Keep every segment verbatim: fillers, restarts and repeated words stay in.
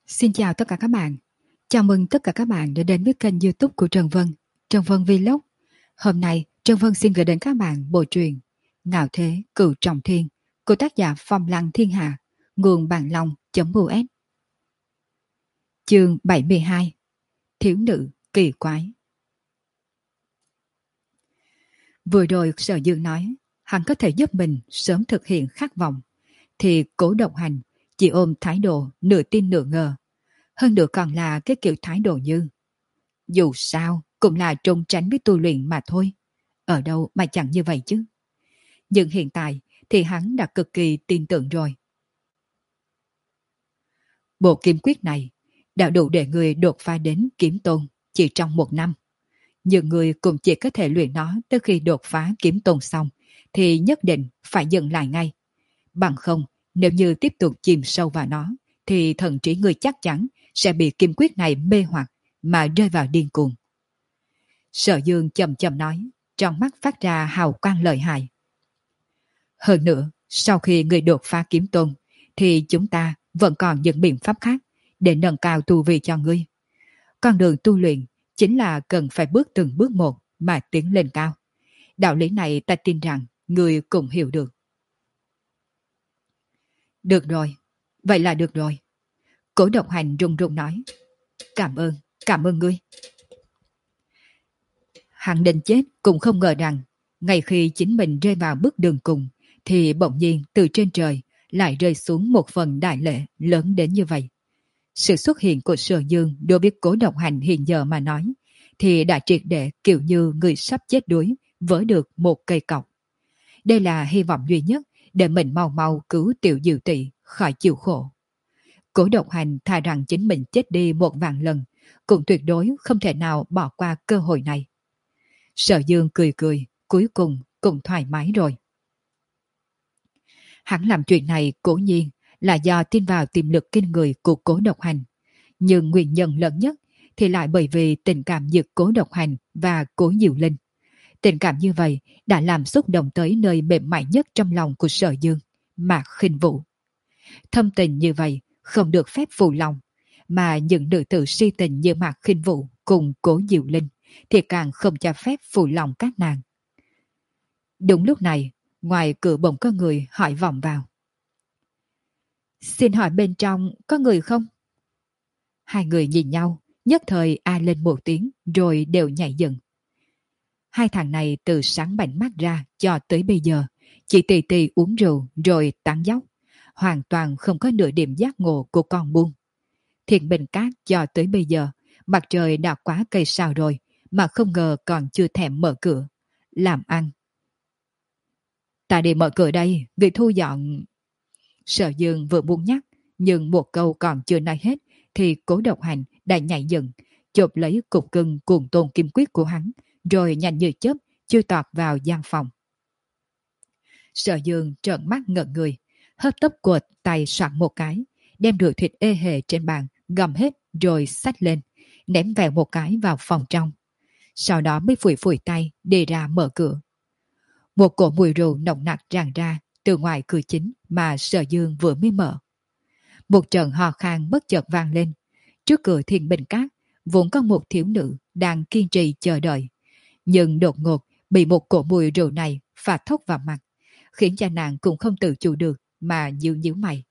Xin chào tất cả các bạn. Chào mừng tất cả các bạn đã đến với kênh YouTube của Trần Vân, Trần Vân Vlog. Hôm nay, Trần Vân xin gửi đến các bạn bộ truyện Ngạo Thế Cửu Trọng Thiên của tác giả Phong Lăng Thiên Hạ, nguồn bản long.us. Chương bảy mươi hai. Thiếu nữ kỳ quái. Vừa rồi Sở Dương nói hắn có thể giúp mình sớm thực hiện khát vọng, thì Cố Độc Hành chỉ ôm thái độ nửa tin nửa ngờ. Hơn nữa còn là cái kiểu thái độ như dù sao cũng là trốn tránh với tu luyện mà thôi. Ở đâu mà chẳng như vậy chứ. Nhưng hiện tại thì hắn đã cực kỳ tin tưởng rồi. Bộ kiếm quyết này đã đủ để người đột phá đến kiếm tôn chỉ trong một năm. Nhưng người cũng chỉ có thể luyện nó tới khi đột phá kiếm tôn xong thì nhất định phải dừng lại ngay. Bằng không, nếu như tiếp tục chìm sâu vào nó thì thần trí người chắc chắn sẽ bị kiếm quyết này mê hoặc mà rơi vào điên cuồng. Sở Dương chậm chậm nói, trong mắt phát ra hào quang lợi hại. Hơn nữa, sau khi người đột phá kiếm tôn thì chúng ta vẫn còn những biện pháp khác để nâng cao tu vi cho ngươi. Con đường tu luyện chính là cần phải bước từng bước một mà tiến lên cao. Đạo lý này ta tin rằng ngươi cũng hiểu được. Được rồi, vậy là được rồi. Cố Độc Hành run run nói. Cảm ơn, cảm ơn ngươi. Hắn định chết cũng không ngờ rằng ngay khi chính mình rơi vào bước đường cùng thì bỗng nhiên từ trên trời lại rơi xuống một phần đại lễ lớn đến như vậy. Sự xuất hiện của Sở Dương đối với Cố Độc Hành hiện giờ mà nói thì đã triệt để kiểu như người sắp chết đuối vỡ được một cây cọc. Đây là hy vọng duy nhất để mình mau mau cứu tiểu Diệu Tỷ khỏi chịu khổ. Cố Độc Hành thà rằng chính mình chết đi một vạn lần cũng tuyệt đối không thể nào bỏ qua cơ hội này. Sở Dương cười cười, cuối cùng cũng thoải mái rồi. Hắn làm chuyện này cố nhiên là do tin vào tiềm lực kinh người của Cố Độc Hành, nhưng nguyên nhân lớn nhất thì lại bởi vì tình cảm giữa Cố Độc Hành và Cố Diệu Linh. Tình cảm như vậy đã làm xúc động tới nơi mềm mại nhất trong lòng của Sở Dương, Mạc Khinh Vũ. Thâm tình như vậy không được phép phù lòng, mà những nữ tử si tình như Mạc Khinh Vũ cùng Cố Diệu Linh thì càng không cho phép phù lòng các nàng. Đúng lúc này, ngoài cửa bỗng có người hỏi vọng vào. Xin hỏi bên trong có người không? Hai người nhìn nhau, nhất thời a lên một tiếng rồi đều nhảy dựng. Hai thằng này từ sáng bảnh mắt ra cho tới bây giờ chỉ tì tì uống rượu rồi tán dóc, hoàn toàn không có nửa điểm giác ngộ của con buôn. Thiện Bình Cát cho tới bây giờ mặt trời đã quá cây sao rồi mà không ngờ còn chưa thèm mở cửa làm ăn. Ta đi mở cửa đây, người thu dọn. Sở Dương vừa muốn nhắc, nhưng một câu còn chưa nói hết thì Cố Độc Hành đã nhảy dựng, chộp lấy cục cưng cuồng tôn kim quyết của hắn, rồi nhanh như chớp chui tọt vào gian phòng. Sở Dương trợn mắt ngẩn người, hấp tấp cuột tay soạn một cái, đem rượu thịt ê hề trên bàn gầm hết rồi xách lên, ném vèo một cái vào phòng trong. Sau đó mới phủi phủi tay đi ra mở cửa. Một cổ mùi rượu nồng nặc tràn ra từ ngoài cửa chính mà Sở Dương vừa mới mở. Một trận hò khan bất chợt vang lên. Trước cửa Thiên Bình Cát vốn có một thiếu nữ đang kiên trì chờ đợi, nhưng đột ngột bị một cổ mùi rượu này phả thốc vào mặt, khiến cho nàng cũng không tự chủ được mà nhíu nhíu mày.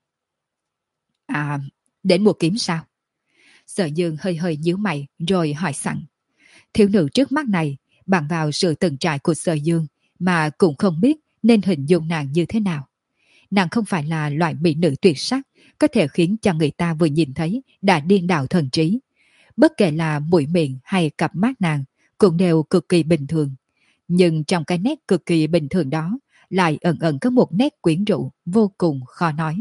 À, đến mua kiếm sao? Sở Dương hơi hơi nhíu mày rồi hỏi sẵn. Thiếu nữ trước mắt này bằng vào sự từng trải của Sở Dương mà cũng không biết nên hình dung nàng như thế nào. Nàng không phải là loại mỹ nữ tuyệt sắc có thể khiến cho người ta vừa nhìn thấy đã điên đảo thần trí. Bất kể là mũi miệng hay cặp mắt nàng cũng đều cực kỳ bình thường. Nhưng trong cái nét cực kỳ bình thường đó lại ẩn ẩn có một nét quyến rũ vô cùng khó nói.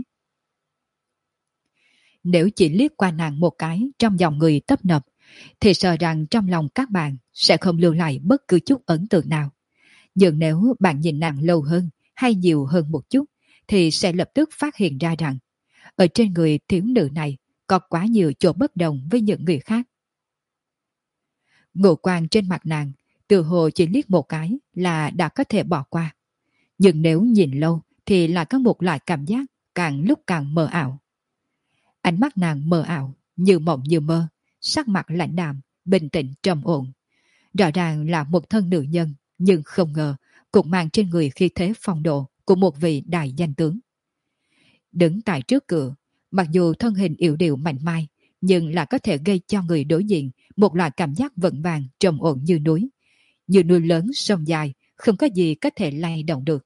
Nếu chỉ liếc qua nàng một cái trong dòng người tấp nập thì sợ rằng trong lòng các bạn sẽ không lưu lại bất cứ chút ấn tượng nào. Nhưng nếu bạn nhìn nàng lâu hơn hay nhiều hơn một chút thì sẽ lập tức phát hiện ra rằng ở trên người thiếu nữ này có quá nhiều chỗ bất đồng với những người khác. Ngũ quan trên mặt nàng từ hồ chỉ liếc một cái là đã có thể bỏ qua. Nhưng nếu nhìn lâu thì lại có một loại cảm giác càng lúc càng mờ ảo. Ánh mắt nàng mờ ảo, như mộng như mơ, sắc mặt lạnh đạm, bình tĩnh trầm ổn. Rõ ràng là một thân nữ nhân, nhưng không ngờ cũng mang trên người khí thế phong độ của một vị đại danh tướng. Đứng tại trước cửa, mặc dù thân hình yểu điệu mạnh mai, nhưng là có thể gây cho người đối diện một loại cảm giác vững vàng trầm ổn như núi. Như núi lớn sông dài, không có gì có thể lay động được.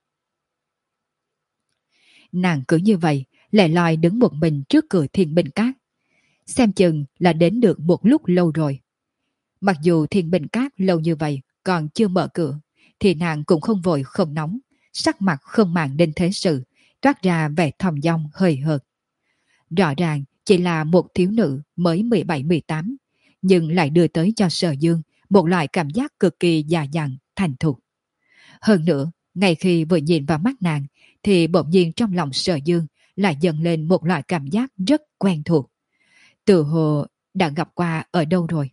Nàng cứ như vậy, lẻ loi đứng một mình trước cửa Thiên Bình Các. Xem chừng là đến được một lúc lâu rồi. Mặc dù Thiên Bình Các lâu như vậy còn chưa mở cửa, thì nàng cũng không vội không nóng, sắc mặt không màng đến thế sự, toát ra vẻ thong dong hơi hợt. Rõ ràng chỉ là một thiếu nữ mới mười bảy mười tám, nhưng lại đưa tới cho Sở Dương một loại cảm giác cực kỳ già dặn, thành thục. Hơn nữa, ngay khi vừa nhìn vào mắt nàng, thì bỗng nhiên trong lòng Sở Dương lại dần lên một loại cảm giác rất quen thuộc. Tự hồ đã gặp qua ở đâu rồi.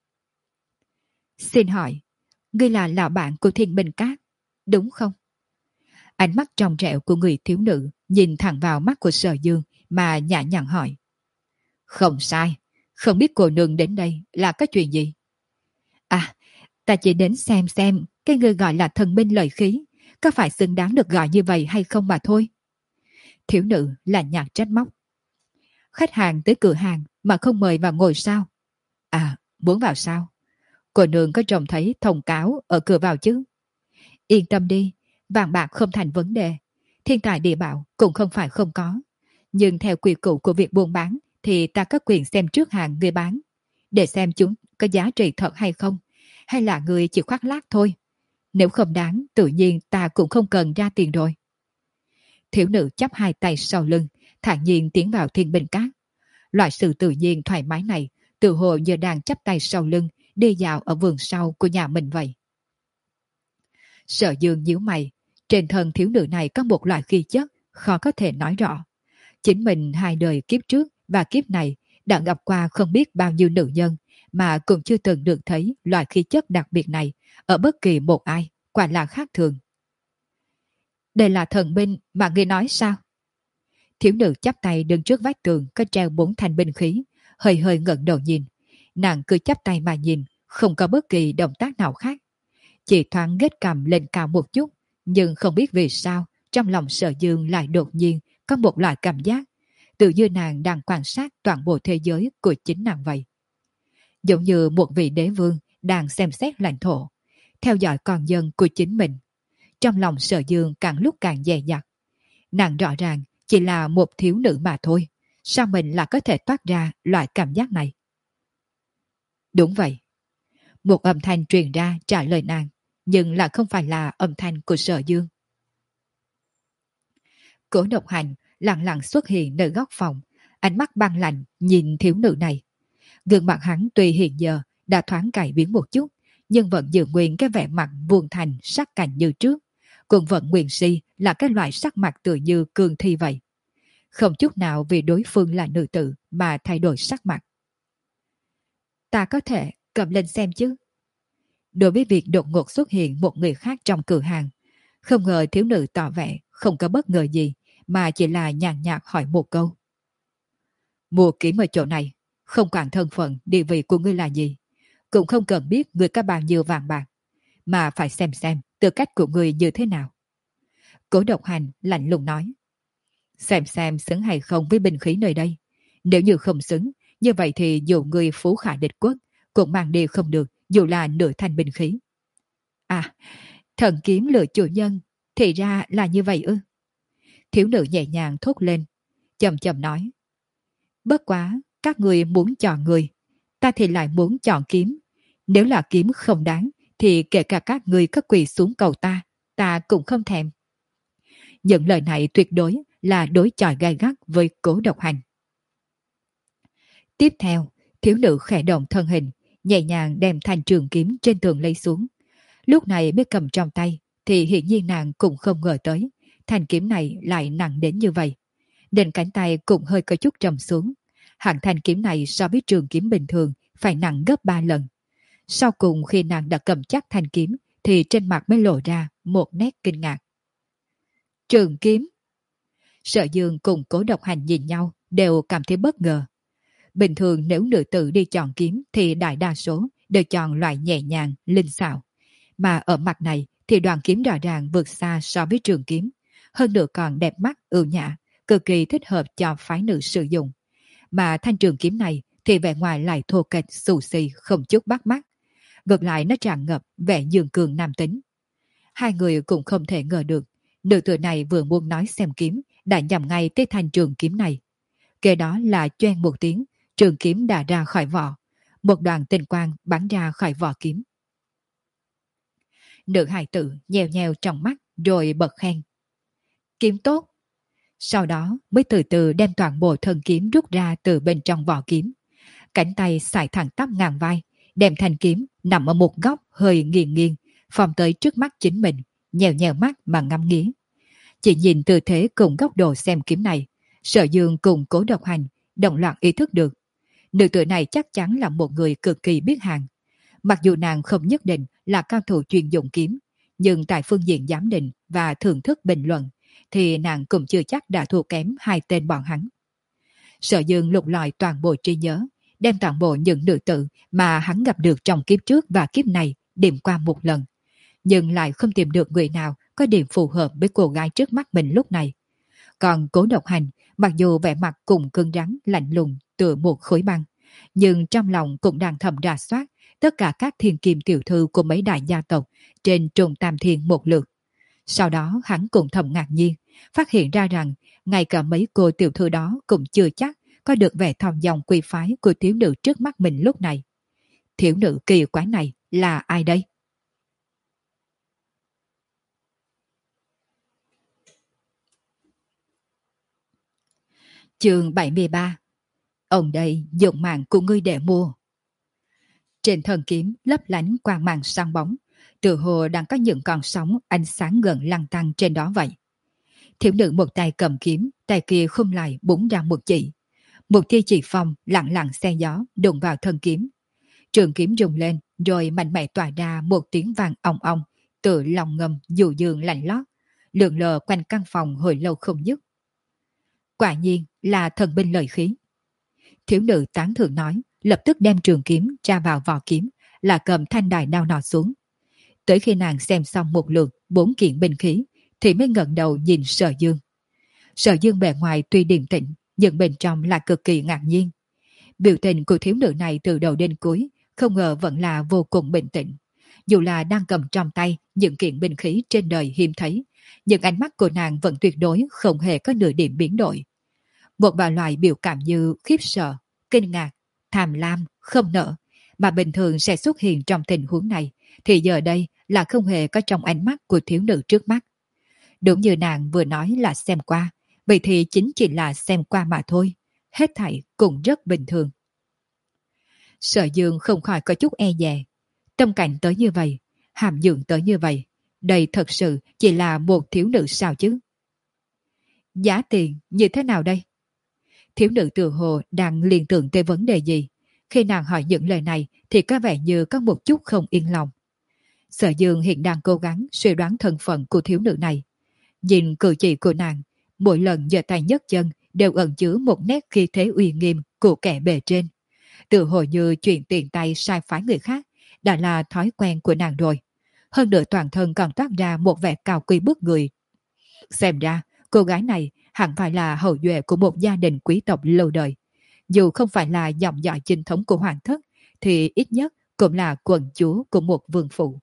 Xin hỏi, ngươi là lão bạn của Thiên Bình Các, đúng không? Ánh mắt trong trẻo của người thiếu nữ nhìn thẳng vào mắt của Sở Dương mà nhã nhặn hỏi. Không sai, không biết cô nương đến đây là có chuyện gì? À, ta chỉ đến xem xem cái người gọi là thần binh lợi khí có phải xứng đáng được gọi như vậy hay không mà thôi. Thiếu nữ là nhạt trách móc. Khách hàng tới cửa hàng mà không mời vào ngồi sao? À, muốn vào sao? Cô nương có trông thấy thông cáo ở cửa vào chứ? Yên tâm đi, vàng bạc không thành vấn đề. Thiên tài địa bảo cũng không phải không có. Nhưng theo quy củ của việc buôn bán thì ta có quyền xem trước hàng người bán, để xem chúng có giá trị thật hay không, hay là người chỉ khoác lác thôi. Nếu không đáng, tự nhiên ta cũng không cần ra tiền rồi. Thiếu nữ chắp hai tay sau lưng, thản nhiên tiến vào Thiên Bình Các. Loại sự tự nhiên thoải mái này, tự hồ như đang chắp tay sau lưng, đi dạo ở vườn sau của nhà mình vậy. Sở Dương nhíu mày, trên thân thiếu nữ này có một loại khí chất khó có thể nói rõ. Chính mình hai đời kiếp trước và kiếp này đã gặp qua không biết bao nhiêu nữ nhân, mà cũng chưa từng được thấy loại khí chất đặc biệt này ở bất kỳ một ai, quả là khác thường. Đây là thần binh mà ngươi nói sao? Thiếu nữ chắp tay đứng trước vách tường có treo bốn thanh binh khí, hơi hơi ngẩng đầu nhìn. Nàng cứ chắp tay mà nhìn, không có bất kỳ động tác nào khác. Chỉ thoáng ghét cằm lên cao một chút, nhưng không biết vì sao trong lòng Sở Dương lại đột nhiên có một loại cảm giác tự như nàng đang quan sát toàn bộ thế giới của chính nàng vậy. Giống như một vị đế vương đang xem xét lãnh thổ, theo dõi con dân của chính mình. Trong lòng Sở Dương càng lúc càng dè dặt. Nàng rõ ràng chỉ là một thiếu nữ mà thôi, sao mình lại có thể toát ra loại cảm giác này? Đúng vậy. Một âm thanh truyền ra trả lời nàng, nhưng lại không phải là âm thanh của Sở Dương. Cố Độc Hành lặng lặng xuất hiện nơi góc phòng, ánh mắt băng lạnh nhìn thiếu nữ này. Gương mặt hắn tuy hiện giờ đã thoáng cải biến một chút, nhưng vẫn giữ nguyên cái vẻ mặt vuông thành sắc cạnh như trước, cũng vẫn nguyện si là cái loại sắc mặt tựa như cương thi vậy. Không chút nào vì đối phương là nữ tử mà thay đổi sắc mặt. Ta có thể cầm lên xem chứ? Đối với việc đột ngột xuất hiện một người khác trong cửa hàng, không ngờ thiếu nữ tỏ vẻ không có bất ngờ gì, mà chỉ là nhàn nhạt hỏi một câu. Mua kiếm ở chỗ này, không quản thân phận địa vị của ngươi là gì, cũng không cần biết ngươi có bao nhiêu vàng bạc, mà phải xem xem tư cách của ngươi như thế nào. Cố Độc Hành lạnh lùng nói. Xem xem xứng hay không với binh khí nơi đây. Nếu như không xứng, như vậy thì dù ngươi phú khả địch quốc cũng mang đi không được, dù là nửa thanh binh khí. À, thần kiếm lựa chủ nhân, thì ra là như vậy ư? Thiếu nữ nhẹ nhàng thốt lên, chậm chậm nói. Bất quá, các người muốn chọn người, ta thì lại muốn chọn kiếm. Nếu là kiếm không đáng, thì kể cả các người có quỳ xuống cầu ta, ta cũng không thèm. Những lời này tuyệt đối là đối chọi gay gắt với Cố Độc Hành. Tiếp theo, thiếu nữ khẽ động thân hình, nhẹ nhàng đem thanh trường kiếm trên tường lấy xuống. Lúc này mới cầm trong tay, thì hiển nhiên nàng cũng không ngờ tới, thanh kiếm này lại nặng đến như vậy. Nên cánh tay cũng hơi có chút trầm xuống. Hạng thanh kiếm này so với trường kiếm bình thường phải nặng gấp ba lần. Sau cùng khi nàng đã cầm chắc thanh kiếm, thì trên mặt mới lộ ra một nét kinh ngạc. Trường kiếm. Sở Dương cùng Cố Độc Hành nhìn nhau, đều cảm thấy bất ngờ. Bình thường nếu nữ tử đi chọn kiếm thì đại đa số đều chọn loại nhẹ nhàng, linh xảo. Mà ở mặt này thì đoàn kiếm rõ ràng vượt xa so với trường kiếm. Hơn nữa còn đẹp mắt, ưu nhã, cực kỳ thích hợp cho phái nữ sử dụng. Mà thanh trường kiếm này thì vẻ ngoài lại thô kệch, xù xì, không chút bắt mắt. Ngược lại nó tràn ngập vẻ dương cường nam tính. Hai người cũng không thể ngờ được, nữ tử này vừa muốn nói xem kiếm, đã nhằm ngay tới thanh trường kiếm này. Kế đó là choeng một tiếng, trường kiếm đã ra khỏi vỏ. Một đoàn tinh quang bắn ra khỏi vỏ kiếm. Nữ hài tử nheo nheo trong mắt rồi bật khen. Kiếm tốt. Sau đó mới từ từ đem toàn bộ thân kiếm rút ra từ bên trong vỏ kiếm. Cánh tay xài thẳng tắp ngang vai, đem thanh kiếm nằm ở một góc hơi nghiêng nghiêng, phòm tới trước mắt chính mình, nhèo nhèo mắt mà ngắm nghía. Chỉ nhìn tư thế cùng góc độ xem kiếm này, Sở Dương cùng Cố Độc Hành đồng loạt ý thức được. Nữ tử này chắc chắn là một người cực kỳ biết hàng. Mặc dù nàng không nhất định là cao thủ chuyên dụng kiếm, nhưng tại phương diện giám định và thưởng thức bình luận, thì nàng cũng chưa chắc đã thua kém hai tên bọn hắn. Sở Dương lục lọi toàn bộ trí nhớ, đem toàn bộ những nữ tử mà hắn gặp được trong kiếp trước và kiếp này điểm qua một lần, nhưng lại không tìm được người nào có điểm phù hợp với cô gái trước mắt mình lúc này. Còn Cố Độc Hành, mặc dù vẻ mặt cùng cứng rắn, lạnh lùng tựa một khối băng, nhưng trong lòng cũng đang thầm rà soát tất cả các thiên kim tiểu thư của mấy đại gia tộc trên Trùng Tam Thiên một lượt. Sau đó hắn cũng thầm ngạc nhiên, phát hiện ra rằng ngay cả mấy cô tiểu thư đó cũng chưa chắc có được vẻ thong dong quý phái của thiếu nữ trước mắt mình lúc này. Thiếu nữ kỳ quái này là ai đây? Chương bảy mươi ba. Ông đây dụng mạng của ngươi để mua. Trên thân kiếm lấp lánh quang mang sáng bóng, tự hồ đang có những con sóng ánh sáng gần lăn tăn trên đó vậy. Thiếu nữ một tay cầm kiếm, tay kia khum lại búng ra một chỉ. Một tia chỉ phong lặng lặng xe gió đụng vào thân kiếm. Trường kiếm rung lên rồi mạnh mẽ tỏa ra một tiếng vang ong ong, tự lòng ngầm dù dương lạnh lót, lượn lờ quanh căn phòng hồi lâu không dứt. Quả nhiên là thần binh lợi khí. Thiếu nữ tán thưởng nói, lập tức đem trường kiếm tra vào vỏ kiếm, là cầm thanh đài đao nọ xuống. Tới khi nàng xem xong một lượt bốn kiện binh khí, thì mới ngẩng đầu nhìn Sở Dương. Sở Dương bề ngoài tuy điềm tĩnh, nhưng bên trong là cực kỳ ngạc nhiên. Biểu tình của thiếu nữ này từ đầu đến cuối không ngờ vẫn là vô cùng bình tĩnh. Dù là đang cầm trong tay những kiện binh khí trên đời hiếm thấy, nhưng ánh mắt của nàng vẫn tuyệt đối không hề có nửa điểm biến đổi. Một vài loại biểu cảm như khiếp sợ, kinh ngạc, tham lam, không nỡ, mà bình thường sẽ xuất hiện trong tình huống này, thì giờ đây là không hề có trong ánh mắt của thiếu nữ trước mắt. Đúng như nàng vừa nói là xem qua, vậy thì chính chỉ là xem qua mà thôi, hết thảy cũng rất bình thường. Sở Dương không khỏi có chút e dè. Tâm cảnh tới như vậy, hàm dưỡng tới như vậy, đây thật sự chỉ là một thiếu nữ sao chứ? Giá tiền như thế nào đây? Thiếu nữ tự hồ đang liên tưởng tới vấn đề gì. Khi nàng hỏi những lời này thì có vẻ như có một chút không yên lòng. Sở Dương hiện đang cố gắng suy đoán thân phận của thiếu nữ này. Nhìn cử chỉ của nàng, mỗi lần giơ tay nhấc chân đều ẩn chứa một nét khí thế uy nghiêm của kẻ bề trên. Tự hồ như chuyện tiền tay sai phái người khác đã là thói quen của nàng rồi. Hơn nữa toàn thân còn toát ra một vẻ cao quý bức người. Xem ra cô gái này hẳn phải là hậu duệ của một gia đình quý tộc lâu đời. Dù không phải là dòng dõi chính thống của hoàng thất, thì ít nhất cũng là quận chúa của một vương phủ.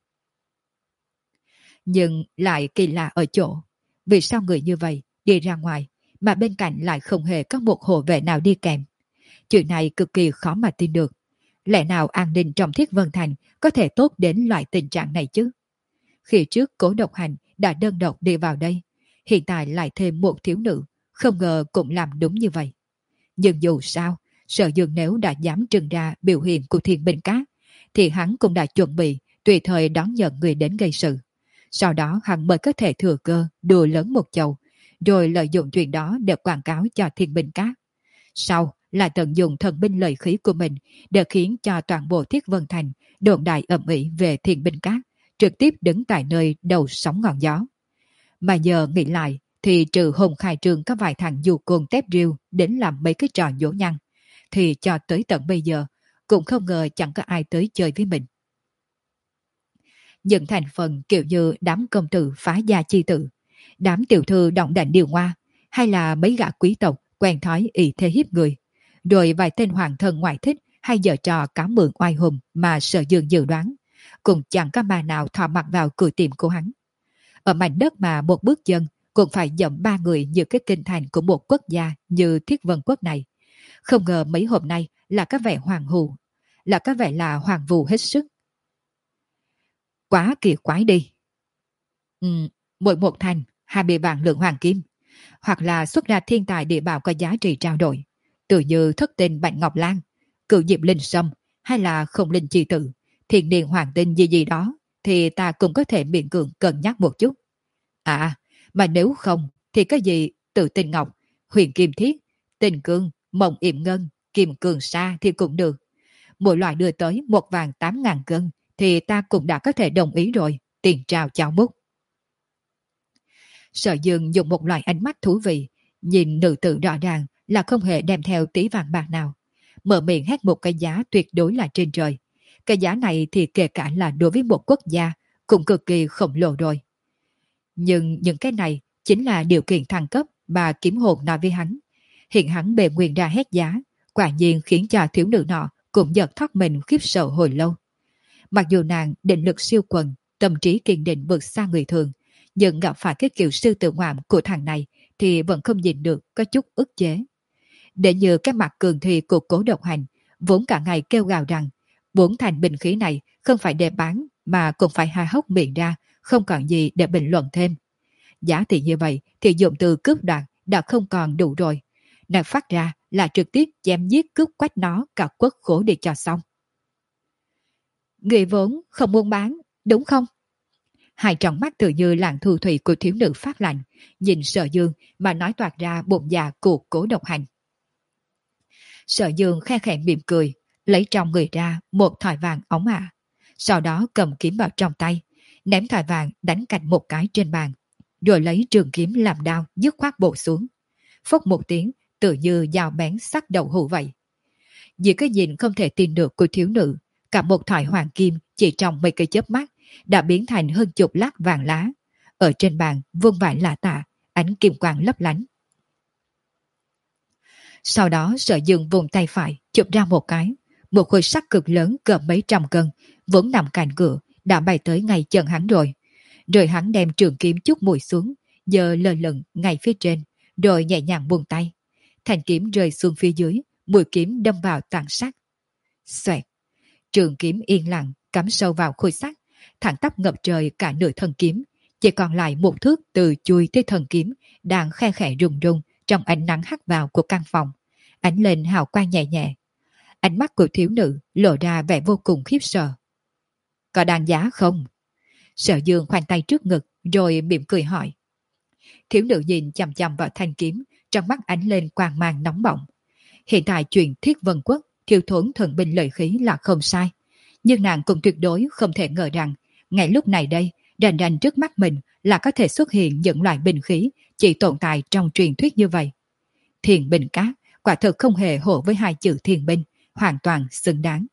Nhưng lại kỳ lạ ở chỗ, vì sao người như vậy đi ra ngoài mà bên cạnh lại không hề có một hộ vệ nào đi kèm? Chuyện này cực kỳ khó mà tin được. Lẽ nào an ninh trong Thiết Vân Thành có thể tốt đến loại tình trạng này chứ? Khi trước Cố Độc Hành đã đơn độc đi vào đây, hiện tại lại thêm một thiếu nữ, không ngờ cũng làm đúng như vậy. Nhưng dù sao, Sở Dương nếu đã dám trưng ra biểu hiện của Thiên Binh Các, thì hắn cũng đã chuẩn bị tùy thời đón nhận người đến gây sự. Sau đó hắn mới có thể thừa cơ đùa lớn một chầu, rồi lợi dụng chuyện đó để quảng cáo cho Thiên Binh Các. Sau là tận dụng thần binh lợi khí của mình để khiến cho toàn bộ Thiết Vân Thành đồn đại ầm ĩ về Thiên Binh Các, trực tiếp đứng tại nơi đầu sóng ngọn gió. Mà giờ nghĩ lại thì trừ Hùng Khai Trương có vài thằng dù côn tép riêu đến làm mấy cái trò dỗ nhăn, thì cho tới tận bây giờ cũng không ngờ chẳng có ai tới chơi với mình. Những thành phần kiểu như đám công tử phá gia chi tử, đám tiểu thư động đảnh điều hoa, hay là mấy gã quý tộc quen thói ỷ thế hiếp người, rồi vài tên hoàng thân ngoại thích hay giở trò cá mượn oai hùng mà Sở Dương dự đoán, cũng chẳng có ma nào thò mặt vào cửa tiệm của hắn. Ở mảnh đất mà một bước chân cũng phải dậm ba người như cái kinh thành của một quốc gia như Thiết Vân Quốc này. Không ngờ mấy hôm nay là có vẻ hoàng hù, là có vẻ là hoàng vù hết sức. Quá kỳ quái đi. Ừ, mỗi một thành hai mươi vạn lượng hoàng kim, hoặc là xuất ra thiên tài địa bảo có giá trị trao đổi, tự như thất tinh Bạch Ngọc Lan, cựu diệp linh sâm, hay là không linh chi tử, thiên niên hoàng tinh gì gì đó, thì ta cũng có thể miễn cưỡng cân nhắc một chút. À, mà nếu không thì cái gì tự tinh ngọc, huyền kim thiết, tinh cương, mộng yểm ngân, kim cường sa thì cũng được. Mỗi loại đưa tới một vàng tám ngàn cân thì ta cũng đã có thể đồng ý rồi, tiền trao chào múc. Sở Dương dùng một loại ánh mắt thú vị, nhìn nữ tử rõ ràng là không hề đem theo tí vàng bạc nào. Mở miệng hét một cái giá tuyệt đối là trên trời. Cái giá này thì kể cả là đối với một quốc gia cũng cực kỳ khổng lồ rồi. Nhưng những cái này chính là điều kiện thăng cấp mà kiếm hồn nói với hắn. Hiện hắn bề nguyện ra hét giá, quả nhiên khiến cho thiếu nữ nọ cũng giật thoát mình khiếp sợ hồi lâu. Mặc dù nàng định lực siêu quần, tâm trí kiên định vượt xa người thường, nhưng gặp phải cái kiểu sư tử ngoạm của thằng này thì vẫn không nhìn được, có chút ức chế. Để như cái mặt cường thi của Cố Độc Hành, vốn cả ngày kêu gào rằng bốn thành binh khí này không phải để bán mà cũng phải há hốc miệng ra, không còn gì để bình luận thêm. Giá trị như vậy thì dụng từ cướp đoạt đã không còn đủ rồi. Nàng phát ra là trực tiếp chém giết cướp quách nó cả quốc khổ để cho xong. Người vốn không muốn bán, đúng không? Hai tròng mắt tự như làn thu thủy của thiếu nữ phát lạnh, nhìn Sở Dương mà nói toạc ra bụng dạ của Cố Độc Hành. Sở Dương khe khẽ mỉm cười, lấy trong người ra một thỏi vàng óng ả. Sau đó cầm kiếm vào trong tay, ném thỏi vàng đánh cạnh một cái trên bàn, rồi lấy trường kiếm làm đao dứt khoát bổ xuống. Phốc một tiếng, tự như dao bén sắc đầu hũ vậy. Vì cái nhìn không thể tin được của thiếu nữ, cả một thỏi hoàng kim chỉ trong mấy cái chớp mắt đã biến thành hơn chục lát vàng lá. Ở trên bàn vương vãi lạ tả, ánh kim quang lấp lánh. Sau đó Sở Dương vùng tay phải chụp ra một cái, một khối sắt cực lớn cỡ mấy trăm cân vốn nằm cạnh cửa đã bay tới ngay chân hắn rồi. Rồi hắn đem trường kiếm chút mùi xuống, giơ lơ lửng ngay phía trên, rồi nhẹ nhàng buông tay. Thanh kiếm rơi xuống phía dưới, mũi kiếm đâm vào tảng sắt. Xoẹt, trường kiếm yên lặng cắm sâu vào khối sắt, thẳng tắp ngập trời cả nửa thân kiếm, chỉ còn lại một thước từ chui tới thân kiếm đang khe khẽ rung rung trong ánh nắng hắt vào của căn phòng, ánh lên hào quang nhẹ nhẹ. Ánh mắt của thiếu nữ lộ ra vẻ vô cùng khiếp sợ. Có đáng giá không? Sở Dương khoanh tay trước ngực rồi mỉm cười hỏi. Thiếu nữ nhìn chằm chằm vào thanh kiếm, trong mắt ánh lên quang mang nóng bỏng. Hiện tại chuyện Thiết Vân Quốc thiếu thốn thần binh lợi khí là không sai, nhưng nàng cũng tuyệt đối không thể ngờ rằng ngay lúc này đây, rành rành trước mắt mình là có thể xuất hiện những loại binh khí chỉ tồn tại trong truyền thuyết như vậy. Thiền binh cát quả thực không hề hổ với hai chữ thiền binh, hoàn toàn xứng đáng.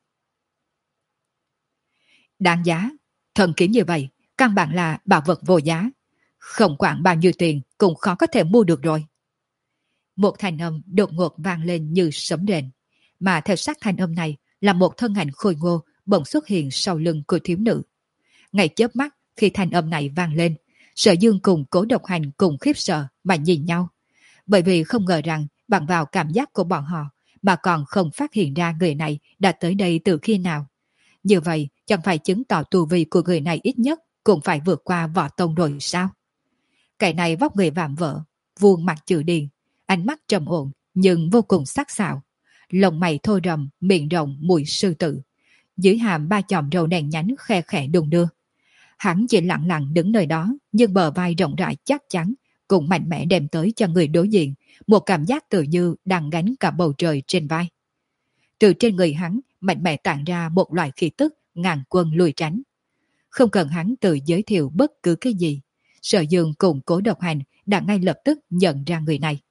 Đáng giá, thần kiếm như vậy, căn bản là bảo vật vô giá. Không quản bao nhiêu tiền cũng khó có thể mua được rồi. Một thanh âm đột ngột vang lên như sấm rền, mà theo sát thanh âm này là một thân ảnh khôi ngô bỗng xuất hiện sau lưng của thiếu nữ. Ngay chớp mắt khi thanh âm này vang lên, Sở Dương cùng Cố Độc Hành cùng khiếp sợ mà nhìn nhau, bởi vì không ngờ rằng bằng vào cảm giác của bọn họ mà còn không phát hiện ra người này đã tới đây từ khi nào. Như vậy chẳng phải chứng tỏ tu vi của người này ít nhất cũng phải vượt qua võ tông rồi sao? Cái này vóc người vạm vỡ, vuông mặt chữ điền, ánh mắt trầm ổn nhưng vô cùng sắc sảo, lông mày thô rầm, miệng rộng mũi sư tử, dưới hàm ba chòm râu đen nhánh khe khẽ đung đưa. Hắn chỉ lặng lặng đứng nơi đó, nhưng bờ vai rộng rãi chắc chắn cũng mạnh mẽ đem tới cho người đối diện một cảm giác tự như đang gánh cả bầu trời trên vai. Từ trên người hắn mạnh mẽ tản ra một loại khí tức ngàn quân lùi tránh. Không cần hắn tự giới thiệu bất cứ cái gì, Sở Dương cùng Cố Độc Hành đã ngay lập tức nhận ra người này.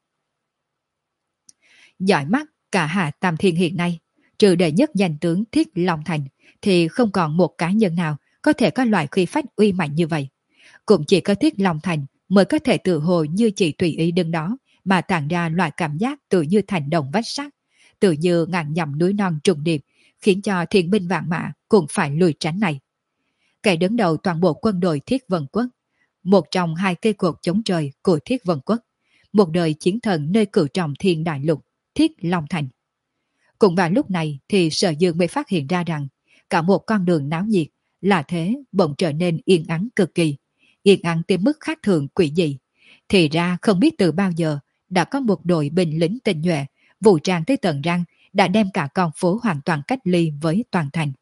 Giỏi mắt cả Hạ Tam Thiên hiện nay, trừ đệ nhất danh tướng Thiết Long Thành, thì không còn một cá nhân nào có thể có loại khí phách uy mạnh như vậy. Cũng chỉ có Thiết Long Thành mới có thể tự hồ như chỉ tùy ý đứng đó mà tản ra loại cảm giác tự như thành đồng vách sắt, tự như ngàn dặm núi non trùng điệp, khiến cho thiên binh vạn mã cũng phải lùi tránh này. Kẻ đứng đầu toàn bộ quân đội Thiết Vân Quốc, một trong hai cây cột chống trời của Thiết Vân Quốc, một đời chiến thần nơi cửu trọng thiên đại lục, Thiết Long Thành. Cũng vào lúc này thì Sở Dương mới phát hiện ra rằng cả một con đường náo nhiệt là thế bỗng trở nên yên ắng cực kỳ, yên ắng tới mức khác thường quỷ dị. Thì ra không biết từ bao giờ đã có một đội binh lính tinh nhuệ, vũ trang tới tận răng, đã đem cả con phố hoàn toàn cách ly với toàn thành.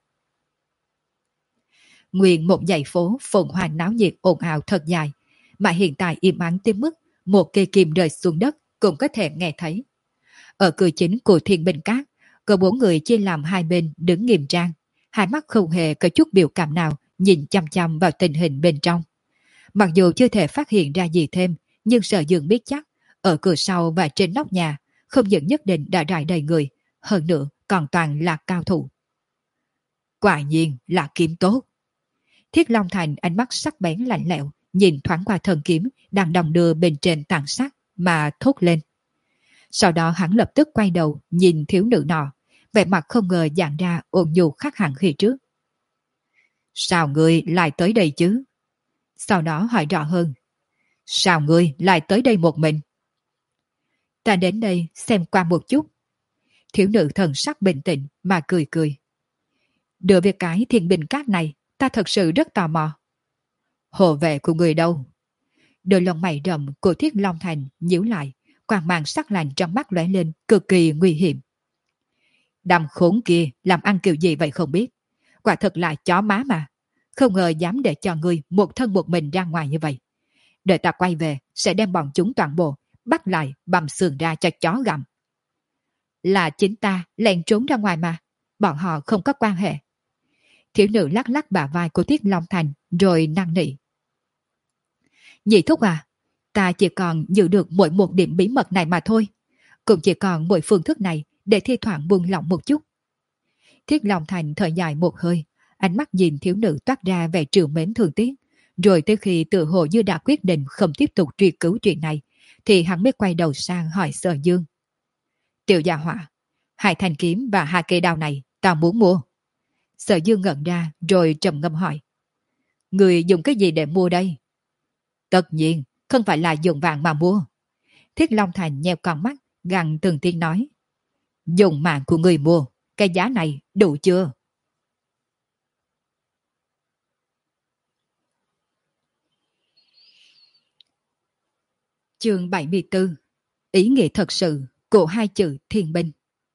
Nguyên một dãy phố phồn hoa náo nhiệt ồn ào thật dài, mà hiện tại im ắng tới mức một cây kim rơi xuống đất cũng có thể nghe thấy. Ở cửa chính của Thiên Binh Các, có bốn người chia làm hai bên đứng nghiêm trang, hai mắt không hề có chút biểu cảm nào nhìn chăm chăm vào tình hình bên trong. Mặc dù chưa thể phát hiện ra gì thêm, nhưng Sở Dương biết chắc ở cửa sau và trên nóc nhà không những nhất định đã rải đầy người, hơn nữa còn toàn là cao thủ. Quả nhiên là kiếm tốt. Thiết Long Thành ánh mắt sắc bén lạnh lẽo, nhìn thoáng qua thần kiếm đang đong đưa bên trên tảng sắt mà thốt lên. Sau đó hắn lập tức quay đầu nhìn thiếu nữ nọ, vẻ mặt không ngờ dạng ra ôn nhu khác hẳn khi trước. Sao ngươi lại tới đây chứ? Sau đó hỏi rõ hơn. Sao ngươi lại tới đây một mình? Ta đến đây xem qua một chút. Thiếu nữ thần sắc bình tĩnh mà cười cười. Đối với cái Thiên Binh Các này, ta thật sự rất tò mò. Hộ vệ của người đâu? Đôi lông mày rậm của Thiết Long Thành nhíu lại, quang mang sắc lạnh trong mắt lóe lên cực kỳ nguy hiểm. Đám khốn kia làm ăn kiểu gì vậy không biết. Quả thật là chó má mà. Không ngờ dám để cho ngươi một thân một mình ra ngoài như vậy. Đợi ta quay về sẽ đem bọn chúng toàn bộ bắt lại bầm xương ra cho chó gặm. Là chính ta lén trốn ra ngoài mà. Bọn họ không có quan hệ. Thiếu nữ lắc lắc bả vai của Thiết Long Thành rồi năn nỉ. Nhị thúc à, ta chỉ còn giữ được mỗi một điểm bí mật này mà thôi. Cũng chỉ còn mỗi phương thức này để thi thoảng buông lỏng một chút. Thiết Long Thành thở dài một hơi, ánh mắt nhìn thiếu nữ toát ra vẻ trìu mến thương tiếc. Rồi tới khi tự hồ như đã quyết định không tiếp tục truy cứu chuyện này, thì hắn mới quay đầu sang hỏi Sở Dương. Tiểu gia hỏa, hai thanh kiếm và hai cây đao này tao muốn mua. Sở Dương ngẩn ra rồi trầm ngâm hỏi. Người dùng cái gì để mua đây? Tất nhiên, không phải là dùng vàng mà mua. Thiết Long Thành nheo con mắt, gằn từng tiếng nói. Dùng mạng của người mua, cái giá này đủ chưa? Chương bảy mươi tư. Ý nghĩa thật sự của hai chữ thiên binh.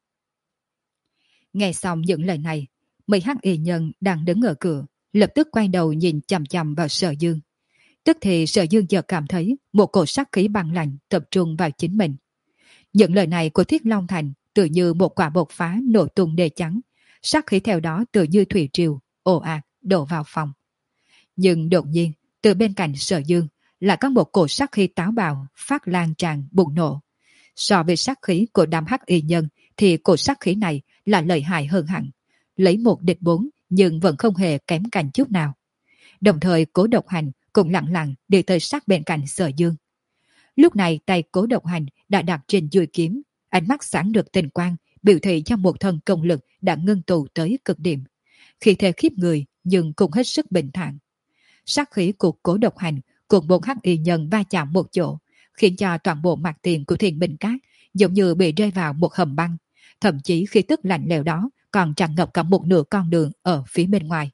Nghe xong những lời này, mấy hắc y nhân đang đứng ở cửa lập tức quay đầu nhìn chằm chằm vào Sở Dương. Tức thì Sở Dương chợt cảm thấy một cổ sát khí băng lạnh tập trung vào chính mình. Những lời này của Thiết Long Thành tự như một quả bột phá nổ tung đề trắng, sát khí theo đó tự như thủy triều ồ ạt đổ vào phòng. Nhưng đột nhiên từ bên cạnh Sở Dương lại có một cổ sát khí táo bạo phát lan tràn bùng nổ. So với sát khí của đám hắc y nhân thì cổ sát khí này là lợi hại hơn hẳn, lấy một địch bốn nhưng vẫn không hề kém cạnh chút nào. Đồng thời Cố Độc Hành cũng lặng lặng đi tới sát bên cạnh Sở Dương. Lúc này tay Cố Độc Hành đã đặt trên chuôi kiếm, ánh mắt sáng được tình quang, biểu thị cho một thân công lực đã ngưng tụ tới cực điểm. Khi thể khiếp người nhưng cũng hết sức bình thản. Sát khí của Cố Độc Hành cùng một hắc y nhân va chạm một chỗ, khiến cho toàn bộ mặt tiền của Thiên Binh Các giống như bị rơi vào một hầm băng, thậm chí khí tức lạnh lẽo đó còn tràn ngập cả một nửa con đường ở phía bên ngoài.